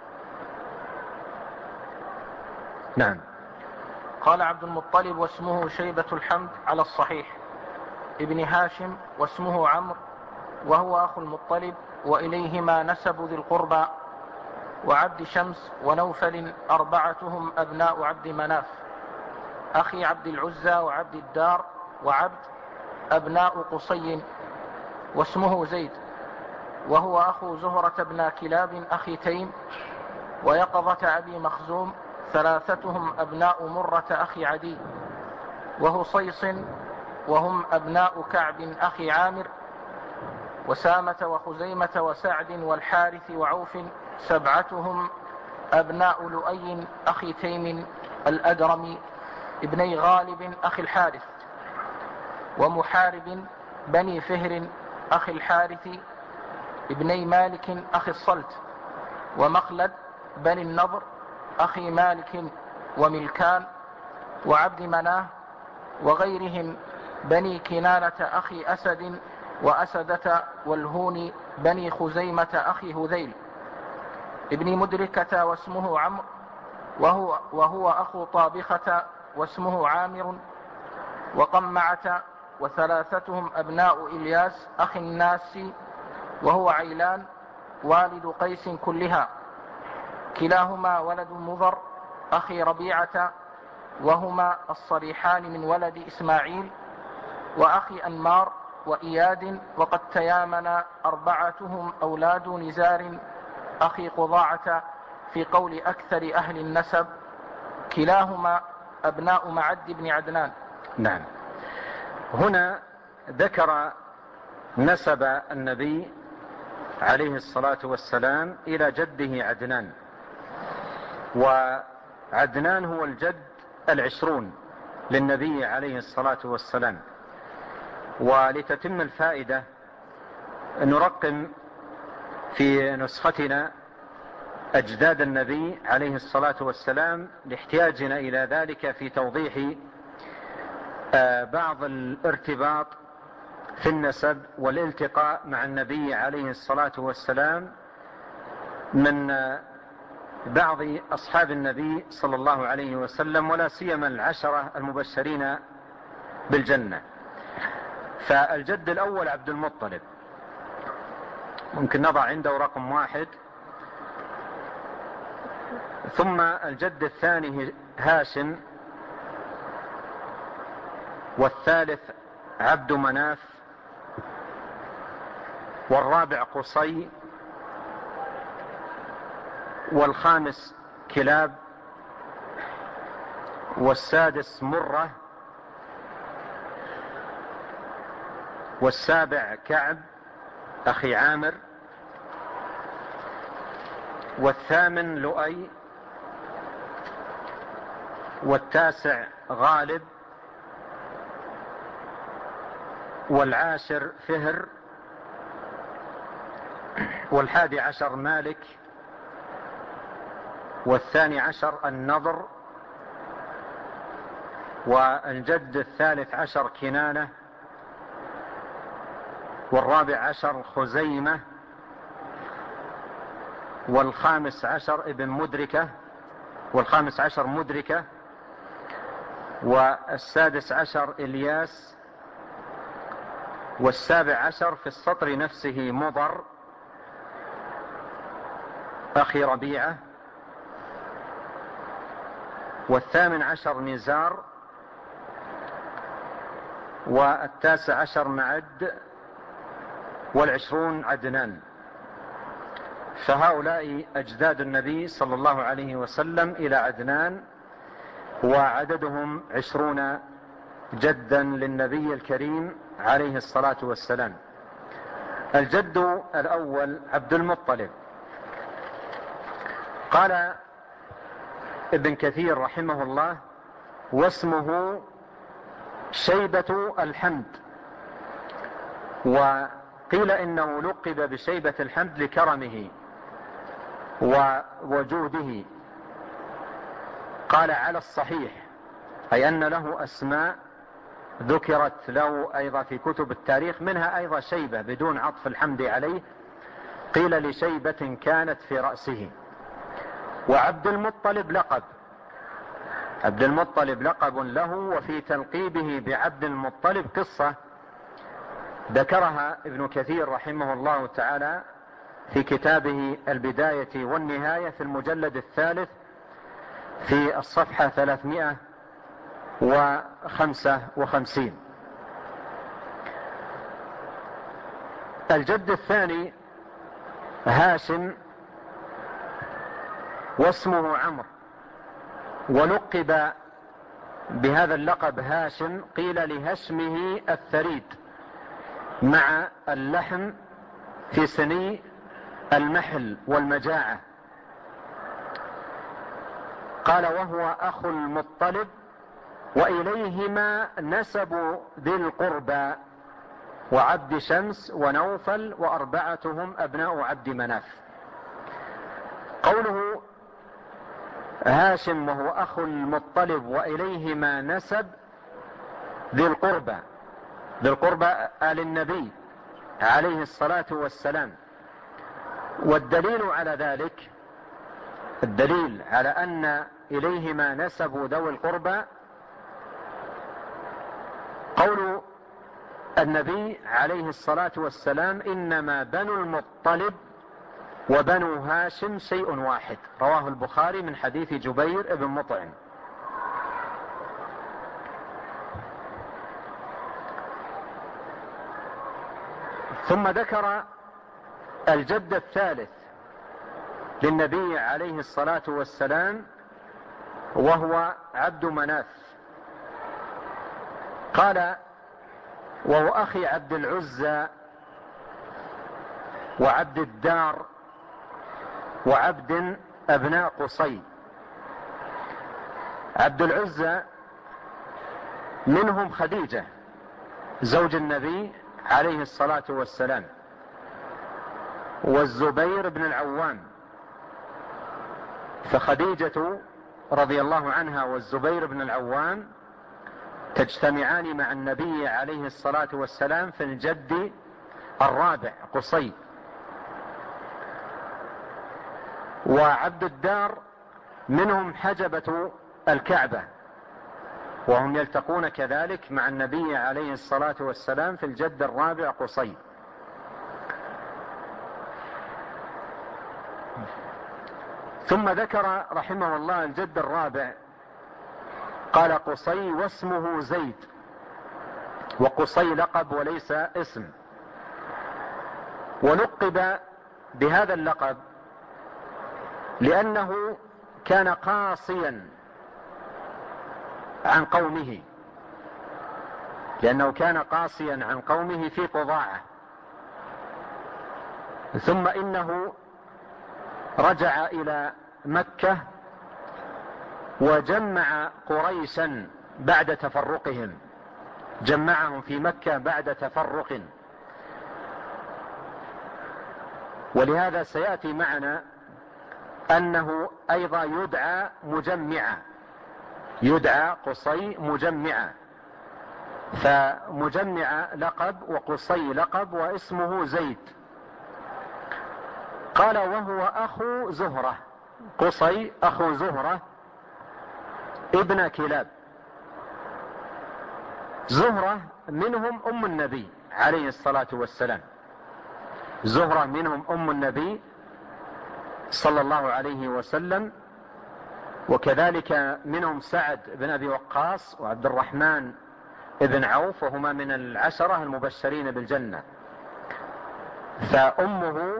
نعم. قال عبد المطلب واسمه شيبة الحمد على الصحيح، ابن هاشم واسمه عمرو وهو أخو المطلب، وإليهما نسب ذي القربى، وعبد شمس ونوفل أربعتهم أبناء عبد مناف، أخي عبد العزى وعبد الدار وعبد أبناء قصي، واسمه زيد وهو أخو زهرة بن كلاب أخي تيم، ويقظة أبي مخزوم، ثلاثتهم أبناء مرة أخي عدي، وهصيص وهم أبناء كعب أخي عامر، وسامة وخزيمة وسعد والحارث وعوف، سبعتهم أبناء لؤي أخي تيم الأدرم ابني غالب أخي الحارث، ومحارب بني فهر أخي الحارث ابني مالك أخي الصلت، ومخلد بني النضر أخي مالك وملكان وعبد مناه، وغيرهم بني كنانة أخي أسد وأسدة، والهون بني خزيمة أخي هذيل، ابن مدركة واسمه عمرو وهو أخو طابخة واسمه عامر، وقمعة، وثلاثتهم أبناء إلياس أخي الناس وهو عيلان والد قيس كلها، كلاهما ولد مضر أخي ربيعة، وهما الصريحان من ولد إسماعيل، وأخي أنمار وإياد، وقد تيامن أربعتهم أولاد نزار أخي قضاعة في قول أكثر أهل النسب، كلاهما أبناء معد بن عدنان. نعم. هنا ذكر نسب النبي عليه الصلاة والسلام إلى جده عدنان، وعدنان هو الجد 20 للنبي عليه الصلاة والسلام. ولتتم الفائدة نرقم في نسختنا أجداد النبي عليه الصلاة والسلام لاحتياجنا إلى ذلك في توضيح بعض الارتباط في النسب والالتقاء مع النبي عليه الصلاة والسلام من بعض أصحاب النبي صلى الله عليه وسلم، ولا سيما العشرة المبشرين بالجنة. فالجد الأول عبد المطلب، ممكن نضع عنده رقم 1. ثم الجد الثاني هاشم، والثالث عبد مناف، والرابع قصي، والخامس كلاب، والسادس مرة، والسابع كعب أخي عامر، والثامن لؤي، والتاسع غالب، والعاشر فهر، والحادي عشر مالك، والثاني عشر النضر، والجد الثالث عشر كنانة، والرابع عشر خزيمة، والخامس عشر ابن مدركة، والخامس عشر مدركة، والسادس عشر إلياس، والسابع عشر في السطر نفسه مضر أخي ربيعة، والثامن عشر نزار، والتاسع عشر معد، والعشرون عدنان. فهؤلاء أجداد النبي صلى الله عليه وسلم إلى عدنان، وعددهم 20 جدا للنبي الكريم عليه الصلاة والسلام. الجد الأول عبد المطلب. قال ابن كثير رحمه الله: واسمه شيبة الحمد، وقيل إنه لقب بشيبة الحمد لكرمه ووجوده. قال على الصحيح، أي أن له أسماء ذكرت له أيضا في كتب التاريخ، منها أيضا شيبة بدون عطف الحمد عليه، قيل لشيبة كانت في رأسه. وعبد المطلب لقب، عبد المطلب لقب له، وفي تلقيبه بعبد المطلب قصة ذكرها ابن كثير رحمه الله تعالى في كتابه البداية والنهاية في المجلد الثالث في الصفحة 355. الجد الثاني هاشم، واسمه عمرو، ولقب بهذا اللقب هاشم قيل لهشمه الثريد مع اللحم في سني المحل والمجاعة. قال وهو أخو المطلب، وإليهما نسب ذي القربى وعبد شمس ونوفل، وأربعتهم أبناء عبد مناف. قوله هاشم وهو أخو المطلب وإليهما نسب ذي القربى، ذي القربى آل النبي عليه الصلاة والسلام. والدليل على ذلك، الدليل على أن إليهما نسب ذوي القربى قول النبي عليه الصلاة والسلام إنما بنو المطلب وبنو هاشم شيء واحد، رواه البخاري من حديث جبير بن مطعم. ثم ذكر الجد الثالث للنبي عليه الصلاة والسلام وهو عبد مناف. قال وهو أخي عبد العزى وعبد الدار وعبد أبناء قصي. عبد العزى منهم خديجة زوج النبي عليه الصلاة والسلام، والزبير بن العوام، فخديجة رضي الله عنها والزبير بن العوام تجتمعان مع النبي عليه الصلاة والسلام في الجد الرابع قصي. وعبد الدار منهم حجبة الكعبة، وهم يلتقون كذلك مع النبي عليه الصلاة والسلام في الجد الرابع قصي. ثم ذكر رحمه الله الجد الرابع، قال قصي واسمه زيد، وقصي لقب وليس اسم، ولقب بهذا اللقب لأنه كان قاصيا عن قومه، لأنه كان قاصيا عن قومه في قضاعة، ثم إنه رجع إلى مكة وجمع قريشا بعد تفرقهم، جمعهم في مكة بعد تفرق. ولهذا سيأتي معنا أنه أيضا يدعى مجمعا، يدعى قصي مجمعا، فمجمع لقب وقصي لقب واسمه زيد. قال وهو أخو زهرة، قصي أخو زهرة ابن كلاب. زهرة منهم أم النبي عليه الصلاة والسلام، زهرة منهم أم النبي صلى الله عليه وسلم، وكذلك منهم سعد بن أبي وقاص وعبد الرحمن بن عوف، وهما من العشرة المبشرين بالجنة. فأمه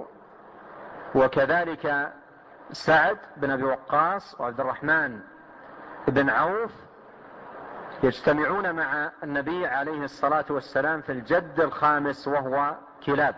وكذلك سعد بن أبي وقاص وعبد الرحمن بن عوف يجتمعون مع النبي عليه الصلاة والسلام في الجد الخامس وهو كلاب.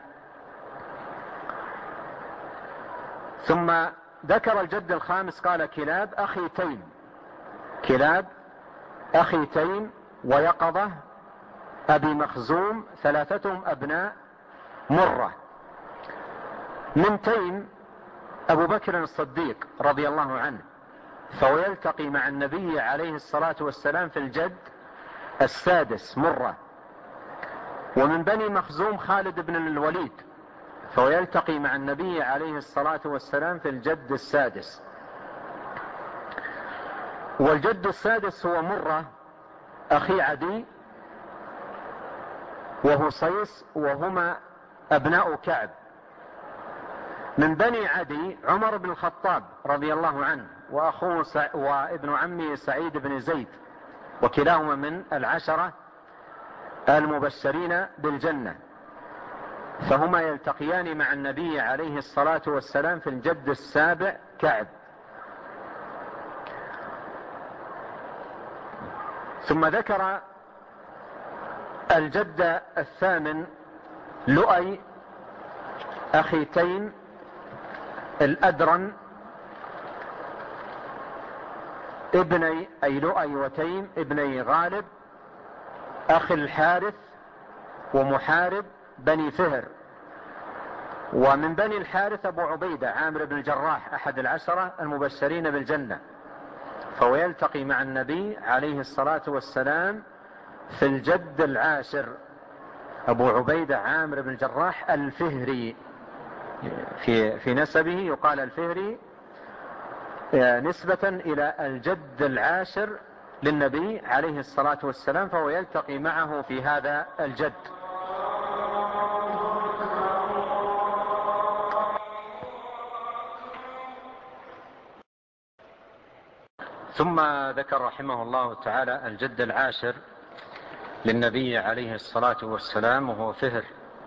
ثم ذكر الجد الخامس قال كلاب أخي تيم، كلاب أخي تيم ويقظة أبي مخزوم، ثلاثتهم أبناء مرة. من تيم أبو بكر الصديق رضي الله عنه، فهو يلتقي مع النبي عليه الصلاة والسلام في الجد السادس مرة. ومن بني مخزوم خالد بن الوليد، فهو يلتقي مع النبي عليه الصلاة والسلام في الجد السادس. والجد السادس هو مرة أخي عدي وهصيص، وهما أبناء كعب. من بني عدي عمر بن الخطاب رضي الله عنه وأخوه وابن عمه سعيد بن زيد، وكلاهما من العشرة المبشرين بالجنة، فهما يلتقيان مع النبي عليه الصلاة والسلام في الجد السابع كعب. ثم ذكر الجد الثامن لؤي أخي تيم الأدرن ابني أي لؤي وتيم ابني غالب أخي الحارث ومحارب بني فهر. ومن بني الحارث أبو عبيدة عامر بن الجراح أحد العشرة المبشرين بالجنة، فهو يلتقي مع النبي عليه الصلاة والسلام في الجد العاشر أبو عبيدة عامر بن الجراح الفهري، في نسبه يقال الفهري نسبة إلى الجد العاشر للنبي عليه الصلاة والسلام، فهو يلتقي معه في هذا الجد. ثم ذكر رحمه الله تعالى الجد العاشر للنبي عليه الصلاة والسلام وهو فهر.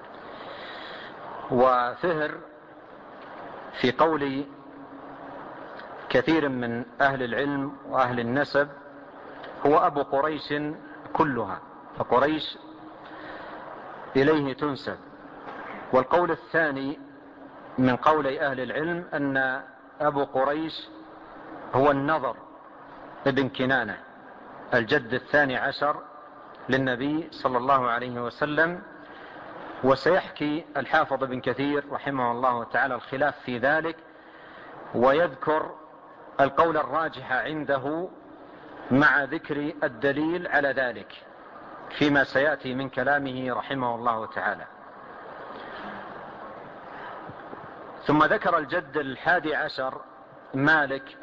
وفهر في قول كثير من أهل العلم وأهل النسب هو أبو قريش كلها، فقريش إليه تنسب. والقول الثاني من قول أهل العلم أن أبو قريش هو النضر ابن كنانة الجد الثاني عشر للنبي صلى الله عليه وسلم. وسيحكي الحافظ بن كثير رحمه الله تعالى الخلاف في ذلك، ويذكر القول الراجح عنده مع ذكر الدليل على ذلك فيما سيأتي من كلامه رحمه الله تعالى. ثم ذكر الجد الحادي عشر مالك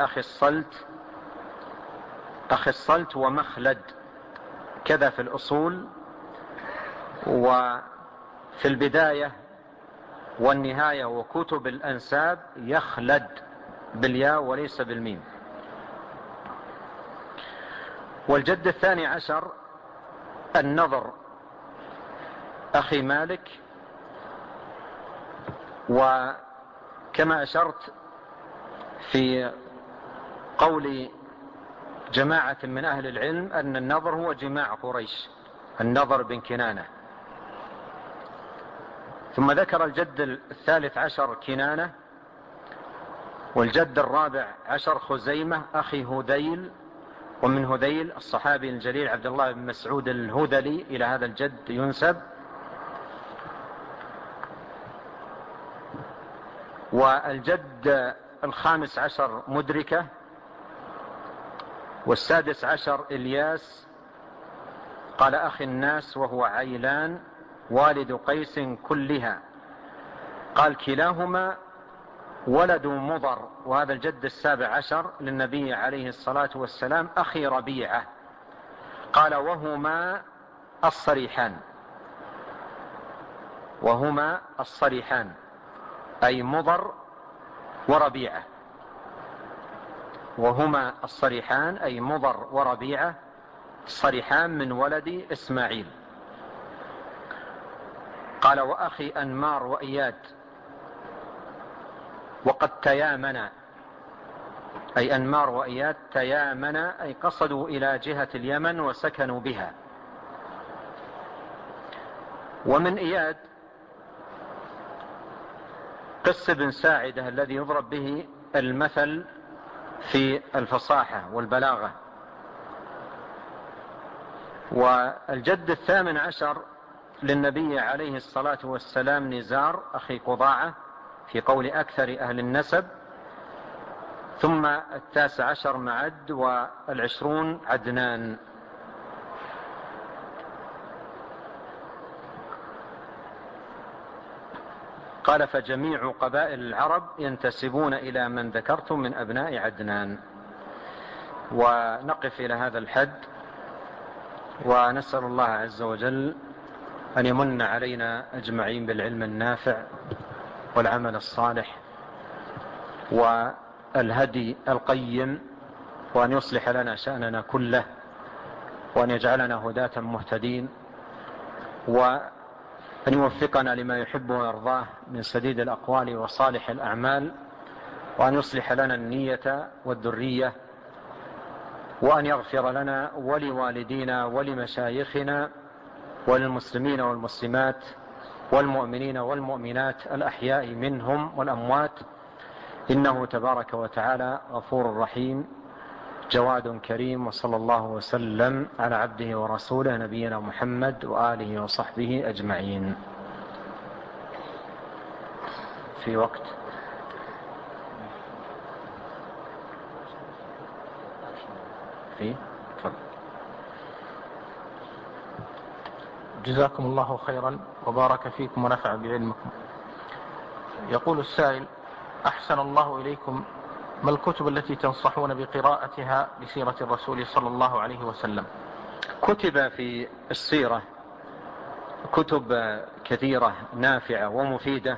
أخي الصلت ومخلد، كذا في الأصول وفي البداية والنهاية وكتب الأنساب يخلد بالياء وليس بالميم. والجد الثاني عشر النضر أخي مالك. وكما أشرت في قول جماعة من أهل العلم أن النضر هو جماع قريش، النضر بن كنانة. ثم ذكر الجد الثالث عشر كنانة، والجد الرابع عشر خزيمة أخي هذيل، ومن هذيل الصحابي الجليل عبد الله بن مسعود الهذلي، إلى هذا الجد ينسب. والجد الخامس عشر مدركة، والسادس عشر إلياس قال أخي الناس وهو عيلان والد قيس كلها، قال كلاهما ولد مضر. وهذا الجد السابع عشر للنبي عليه الصلاة والسلام أخي ربيعة، قال وهما الصريحان أي مضر وربيعة، وهما الصريحان أي مضر وربيعة، الصريحان من ولد إسماعيل. قال وأخي أنمار وإياد، وقد تيامنا أي أنمار وإياد تيامنا أي قصدوا إلى جهة اليمن وسكنوا بها. ومن إياد قس بن ساعدة الذي يضرب به المثل في الفصاحة والبلاغة، والجد 18 للنبي عليه الصلاة والسلام نزار أخي قضاعة في قول أكثر أهل النسب، ثم 19 معد، و20 عدنان. قال فجميع قبائل العرب ينتسبون إلى من ذكرتم من أبناء عدنان. ونقف إلى هذا الحد، ونسأل الله عز وجل أن يمن علينا أجمعين بالعلم النافع والعمل الصالح والهدي القيم، وأن يصلح لنا شأننا كله، وأن يجعلنا هداة مهتدين، وأن يوفقنا لما يحب ويرضاه من سديد الأقوال وصالح الأعمال، وأن يصلح لنا النية والذرية، وأن يغفر لنا ولوالدينا ولمشايخنا وللمسلمين والمسلمات والمؤمنين والمؤمنات الأحياء منهم والأموات، إنه تبارك وتعالى غفور رحيم جواد كريم. وصلى الله وسلم على عبده ورسوله نبينا محمد وآله وصحبه أجمعين. في وقت تفضل. جزاكم الله خيرا وبارك فيكم ونفع بعلمكم. يقول السائل: أحسن الله إليكم، ما الكتب التي تنصحون بقراءتها لسيرة الرسول صلى الله عليه وسلم؟ كتب في السيرة كتب كثيرة نافعة ومفيدة،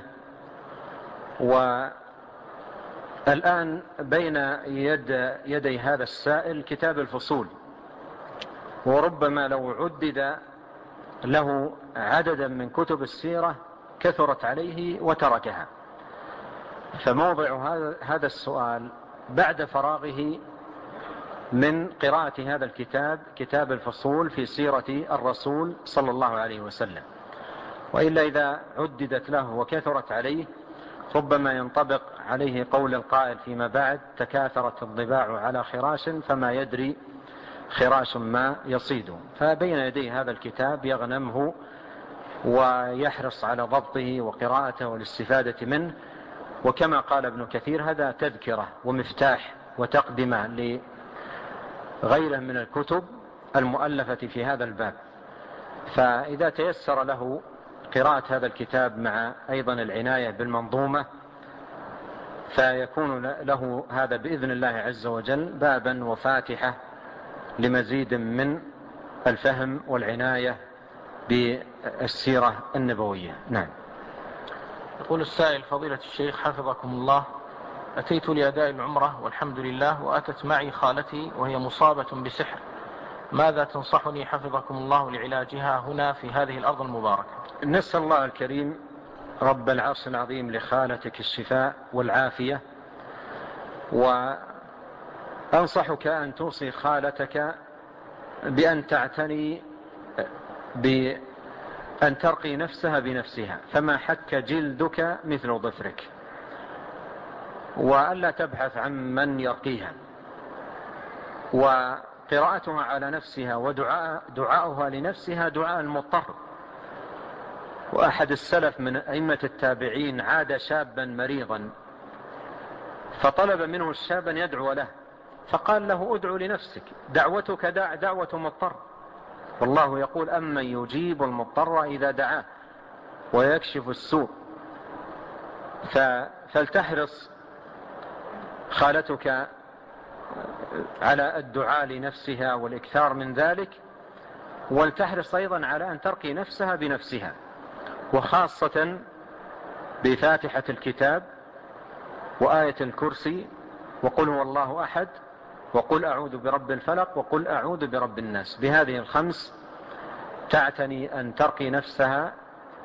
والآن بين يدي هذا السائل كتاب الفصول، وربما لو عدد له عددا من كتب السيرة كثرت عليه وتركها. فموضع هذا السؤال بعد فراغه من قراءة هذا الكتاب، كتاب الفصول في سيرة الرسول صلى الله عليه وسلم. وإلا إذا عددت له وكثرت عليه ربما ينطبق عليه قول القائل فيما بعد: تكاثرت الضباع على خراش فما يدري خراش ما يصيد. فبين يديه هذا الكتاب يغنمه ويحرص على ضبطه وقراءته والاستفادة منه. وكما قال ابن كثير: هذا تذكرة ومفتاح وتقدمة لغيره من الكتب المؤلفة في هذا الباب. فإذا تيسر له قراءة هذا الكتاب مع أيضا العناية بالمنظومة، فيكون له هذا بإذن الله عز وجل بابا وفاتحة لمزيد من الفهم والعناية بالسيرة النبوية. نعم. يقول السائل: فضيلة الشيخ حفظكم الله، أتيت لأداء العمرة والحمد لله، وأتت معي خالتي وهي مصابة بسحر، ماذا تنصحني حفظكم الله لعلاجها هنا في هذه الأرض المباركة؟ نسأل الله الكريم رب العرش العظيم لخالتك الشفاء والعافية، وأنصحك أن توصي خالتك بأن تعتني بأن ترقي نفسها بنفسها، فما حك جلدك مثل ضفرك، وألا تبحث عن من يرقيها. وقراءتها على نفسها ودعاؤها لنفسها دعاء المضطر. وأحد السلف من أئمة التابعين عاد شابا مريضا، فطلب منه الشاب أن يدعو له، فقال له: ادعو لنفسك، دعوتك دعوة مضطر، والله يقول: أمن يجيب المضطر إذا دعاه ويكشف السوء. فلتحرص خالتك على الدعاء لنفسها والإكثار من ذلك، ولتحرص أيضا على أن ترقي نفسها بنفسها، وخاصة بفاتحة الكتاب وآية الكرسي وقل هو الله أحد وقل أعوذ برب الفلق وقل أعوذ برب الناس. بهذه الخمس تعتني أن ترقي نفسها،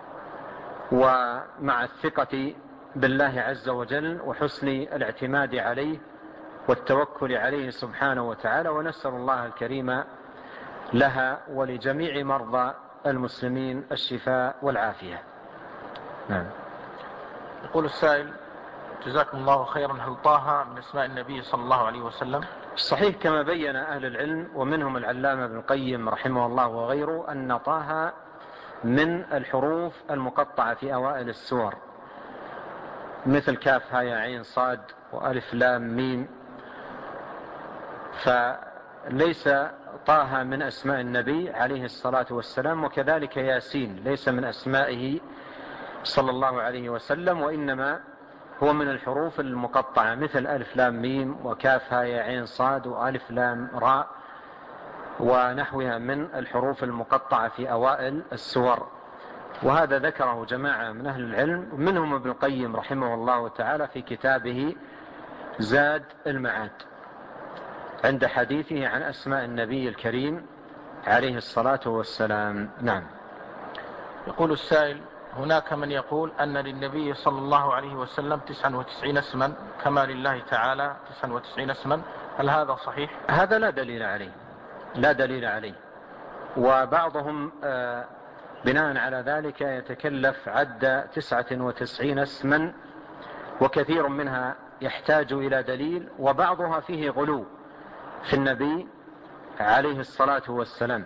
ومع الثقة بالله عز وجل وحسن الاعتماد عليه والتوكل عليه سبحانه وتعالى. ونسأل الله الكريم لها ولجميع مرضى المسلمين الشفاء والعافية. نعم. يقول السائل: جزاكم الله خيرا، هل طه من اسماء النبي صلى الله عليه وسلم؟ الصحيح كما بين أهل العلم ومنهم العلامة ابن القيم رحمه الله وغيره أن طه من الحروف المقطعة في أوائل السور، مثل كاف ها يا عين صاد وألف لام ميم، فليس طه من أسماء النبي عليه الصلاة والسلام، وكذلك ياسين ليس من أسمائه صلى الله عليه وسلم، وإنما هو من الحروف المقطعة مثل ألف لام ميم وكاف ها يا عين صاد وألف لام راء ونحوها من الحروف المقطعة في أوائل السور. وهذا ذكره جماعة من أهل العلم، منهم ابن القيم رحمه الله تعالى في كتابه زاد المعاد عند حديثه عن أسماء النبي الكريم عليه الصلاة والسلام. نعم. يقول السائل: هناك من يقول أن للنبي صلى الله عليه وسلم 99 اسما كما لله تعالى 99 اسما، هل هذا صحيح؟ هذا لا دليل عليه، لا دليل عليه. وبعضهم بناء على ذلك يتكلف عد 99 اسما، وكثير منها يحتاج إلى دليل، وبعضها فيه غلو في النبي عليه الصلاة والسلام.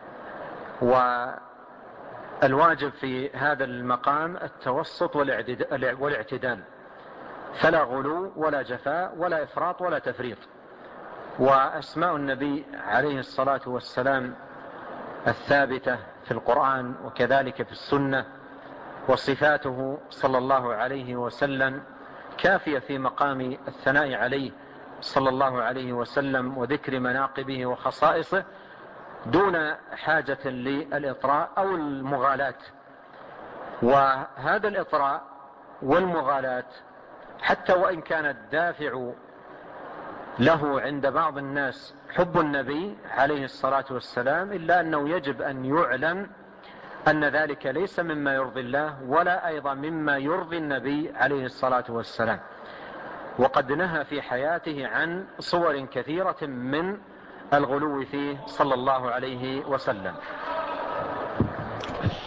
والواجب في هذا المقام التوسط والاعتدال، فلا غلو ولا جفاء ولا إفراط ولا تفريط. وأسماء النبي عليه الصلاة والسلام الثابتة في القرآن وكذلك في السنة، وصفاته صلى الله عليه وسلم كافية في مقام الثناء عليه صلى الله عليه وسلم وذكر مناقبه وخصائصه، دون حاجة للإطراء أو المغالاة. وهذا الإطراء والمغالاة حتى وإن كان الدافع له عند بعض الناس حب النبي عليه الصلاة والسلام، إلا أنه يجب أن يعلم أن ذلك ليس مما يرضي الله ولا أيضا مما يرضي النبي عليه الصلاة والسلام. وقد نهى في حياته عن صور كثيرة من الغلو فيه صلى الله عليه وسلم.